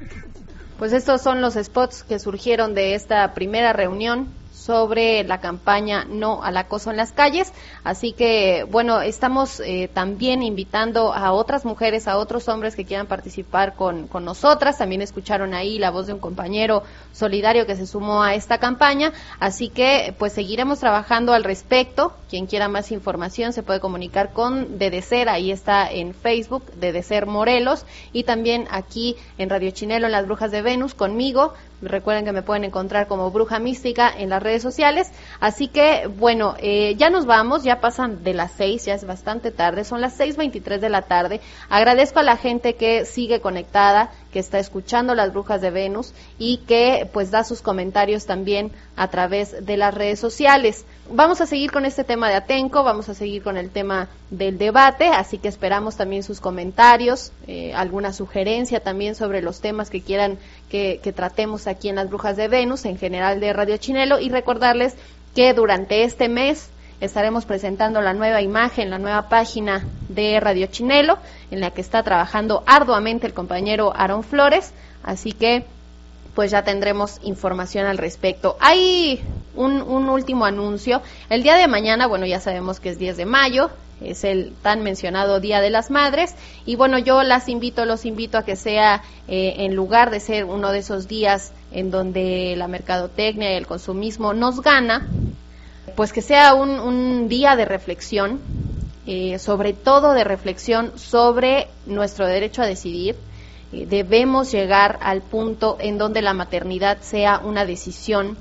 Pues estos son los spots que surgieron de esta primera reunión sobre la campaña No al acoso en las calles, así que bueno, estamos también invitando a otras mujeres, a otros hombres que quieran participar con nosotras. También escucharon ahí la voz de un compañero solidario que se sumó a esta campaña, así que pues seguiremos trabajando al respecto. Quien quiera más información se puede comunicar con De Decer, ahí está en Facebook, De Decer Morelos, y también aquí en Radio Chinelo, en Las Brujas de Venus, conmigo. Recuerden que me pueden encontrar como Bruja Mística en las redes sociales. Así que, bueno, ya nos vamos, ya pasan de las 6, ya es bastante tarde, son las 6:23 de la tarde. Agradezco a la gente que sigue conectada, que está escuchando Las Brujas de Venus y que pues da sus comentarios también a través de las redes sociales. Vamos a seguir con este tema de Atenco, vamos a seguir con el tema del debate, así que esperamos también sus comentarios, alguna sugerencia también sobre los temas que quieran que tratemos aquí en Las Brujas de Venus, en general de Radio Chinelo, y recordarles que durante este mes estaremos presentando la nueva imagen, la nueva página de Radio Chinelo, en la que está trabajando arduamente el compañero Aaron Flores, así que pues ya tendremos información al respecto. Hay un último anuncio. El día de mañana, bueno, ya sabemos que es 10 de mayo, es el tan mencionado Día de las Madres, y bueno, yo los invito a que sea, en lugar de ser uno de esos días en donde la mercadotecnia y el consumismo nos gana, pues que sea un día de reflexión, sobre todo de reflexión sobre nuestro derecho a decidir. Debemos llegar al punto en donde la maternidad sea una decisión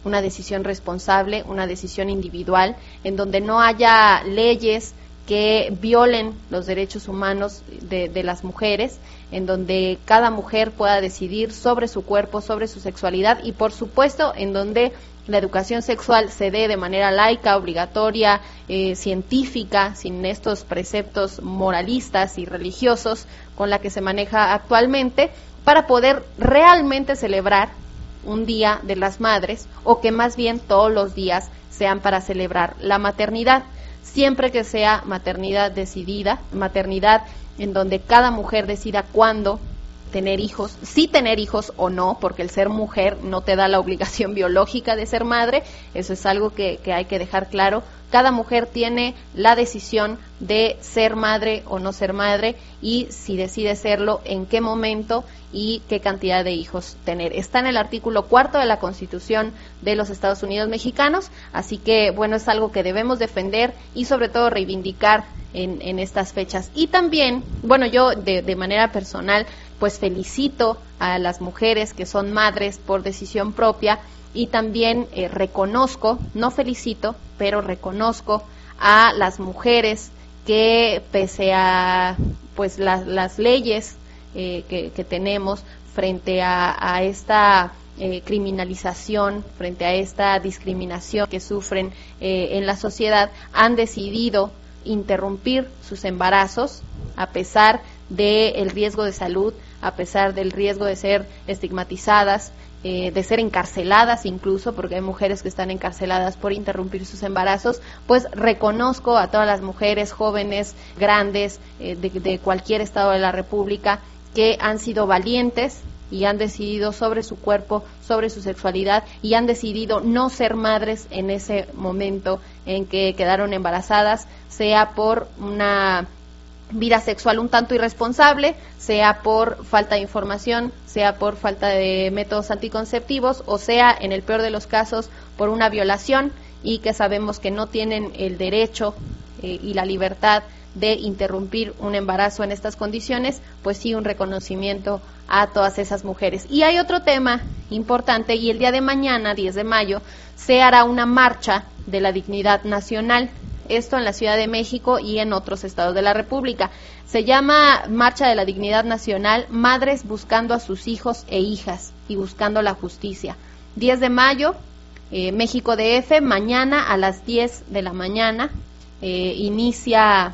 responsable, una decisión individual, en donde no haya leyes que violen los derechos humanos de las mujeres, en donde cada mujer pueda decidir sobre su cuerpo, sobre su sexualidad, y por supuesto en donde la educación sexual se dé de manera laica, obligatoria, científica, sin estos preceptos moralistas y religiosos con la que se maneja actualmente, para poder realmente celebrar un Día de las Madres, o que más bien todos los días sean para celebrar la maternidad, siempre que sea maternidad decidida, maternidad en donde cada mujer decida cuándo tener hijos, si tener hijos o no, porque el ser mujer no te da la obligación biológica de ser madre, eso es algo que hay que dejar claro. Cada mujer tiene la decisión de ser madre o no ser madre, y si decide serlo, en qué momento y qué cantidad de hijos tener. Está en el artículo 4 de la Constitución de los Estados Unidos mexicanos, así que bueno, es algo que debemos defender y sobre todo reivindicar en estas fechas. Y también, bueno, yo de manera personal pues felicito a las mujeres que son madres por decisión propia, y también reconozco, no felicito, pero reconozco a las mujeres que pese a pues las leyes que tenemos frente a esta criminalización, frente a esta discriminación que sufren en la sociedad, han decidido interrumpir sus embarazos a pesar del riesgo de salud, a pesar del riesgo de ser estigmatizadas, de ser encarceladas incluso, porque hay mujeres que están encarceladas por interrumpir sus embarazos. Pues reconozco a todas las mujeres jóvenes, grandes, de cualquier estado de la República, que han sido valientes y han decidido sobre su cuerpo, sobre su sexualidad, y han decidido no ser madres en ese momento en que quedaron embarazadas, sea por una vida sexual un tanto irresponsable, sea por falta de información, sea por falta de métodos anticonceptivos, o sea, en el peor de los casos, por una violación, y que sabemos que no tienen el derecho y la libertad de interrumpir un embarazo en estas condiciones. Pues sí, un reconocimiento a todas esas mujeres. Y hay otro tema importante, y el día de mañana, 10 de mayo, se hará una marcha de la dignidad nacional. Esto en la Ciudad de México y en otros estados de la República. Se llama Marcha de la Dignidad Nacional, Madres Buscando a sus Hijos e Hijas y Buscando la Justicia. 10 de mayo, México DF, mañana a las 10 de la mañana. inicia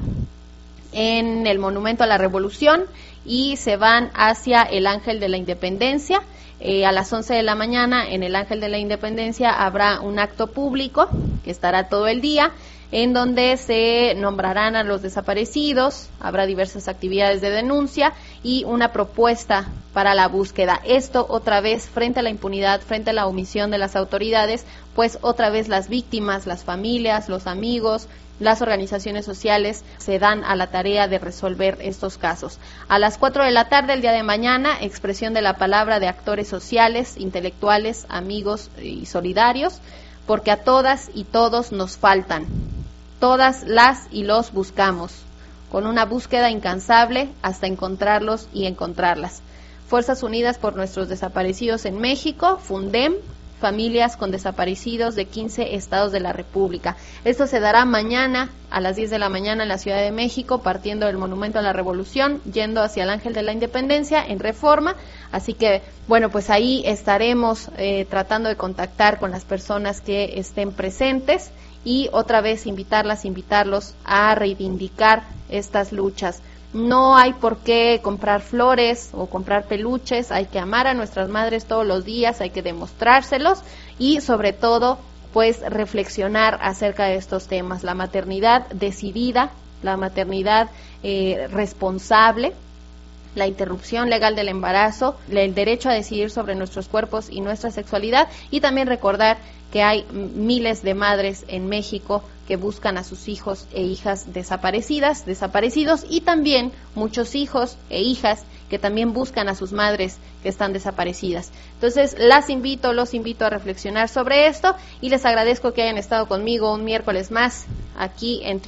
en el Monumento a la Revolución y se van hacia el Ángel de la Independencia. A las 11 de la mañana en el Ángel de la Independencia habrá un acto público que estará todo el día, en donde se nombrarán a los desaparecidos, habrá diversas actividades de denuncia y una propuesta para la búsqueda. Esto otra vez frente a la impunidad, frente a la omisión de las autoridades, pues otra vez las víctimas, las familias, los amigos, las organizaciones sociales se dan a la tarea de resolver estos casos. A las 4 de la tarde el día de mañana, expresión de la palabra de actores sociales, intelectuales, amigos y solidarios, porque a todas y todos nos faltan. Todas las y los buscamos, con una búsqueda incansable hasta encontrarlos y encontrarlas. Fuerzas Unidas por Nuestros Desaparecidos en México, Fundem, familias con desaparecidos de 15 estados de la República. Esto se dará mañana a las 10 de la mañana en la Ciudad de México, partiendo del Monumento a la Revolución, yendo hacia el Ángel de la Independencia en Reforma. Así que, bueno, pues ahí estaremos tratando de contactar con las personas que estén presentes y otra vez invitarlos a reivindicar estas luchas. No hay por qué comprar flores o comprar peluches, hay que amar a nuestras madres todos los días, hay que demostrárselos y sobre todo pues reflexionar acerca de estos temas, la maternidad decidida, la maternidad responsable, la interrupción legal del embarazo, el derecho a decidir sobre nuestros cuerpos y nuestra sexualidad, y también recordar que hay miles de madres en México que buscan a sus hijos e hijas desaparecidos, y también muchos hijos e hijas que también buscan a sus madres que están desaparecidas. Entonces, los invito a reflexionar sobre esto y les agradezco que hayan estado conmigo un miércoles más aquí en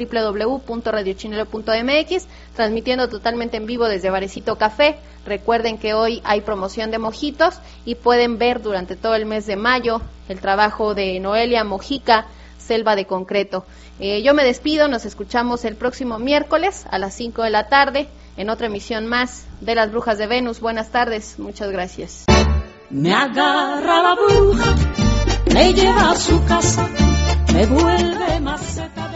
www.radiochinelo.mx, transmitiendo totalmente en vivo desde Barecito Café. Recuerden que hoy hay promoción de mojitos y pueden ver durante todo el mes de mayo el trabajo de Noelia Mojica, Selva de Concreto. Yo me despido, nos escuchamos el próximo miércoles a las 5 de la tarde en otra emisión más de Las Brujas de Venus. Buenas tardes, muchas gracias. Me agarra la bruja, me lleva a su casa, me vuelve maceta.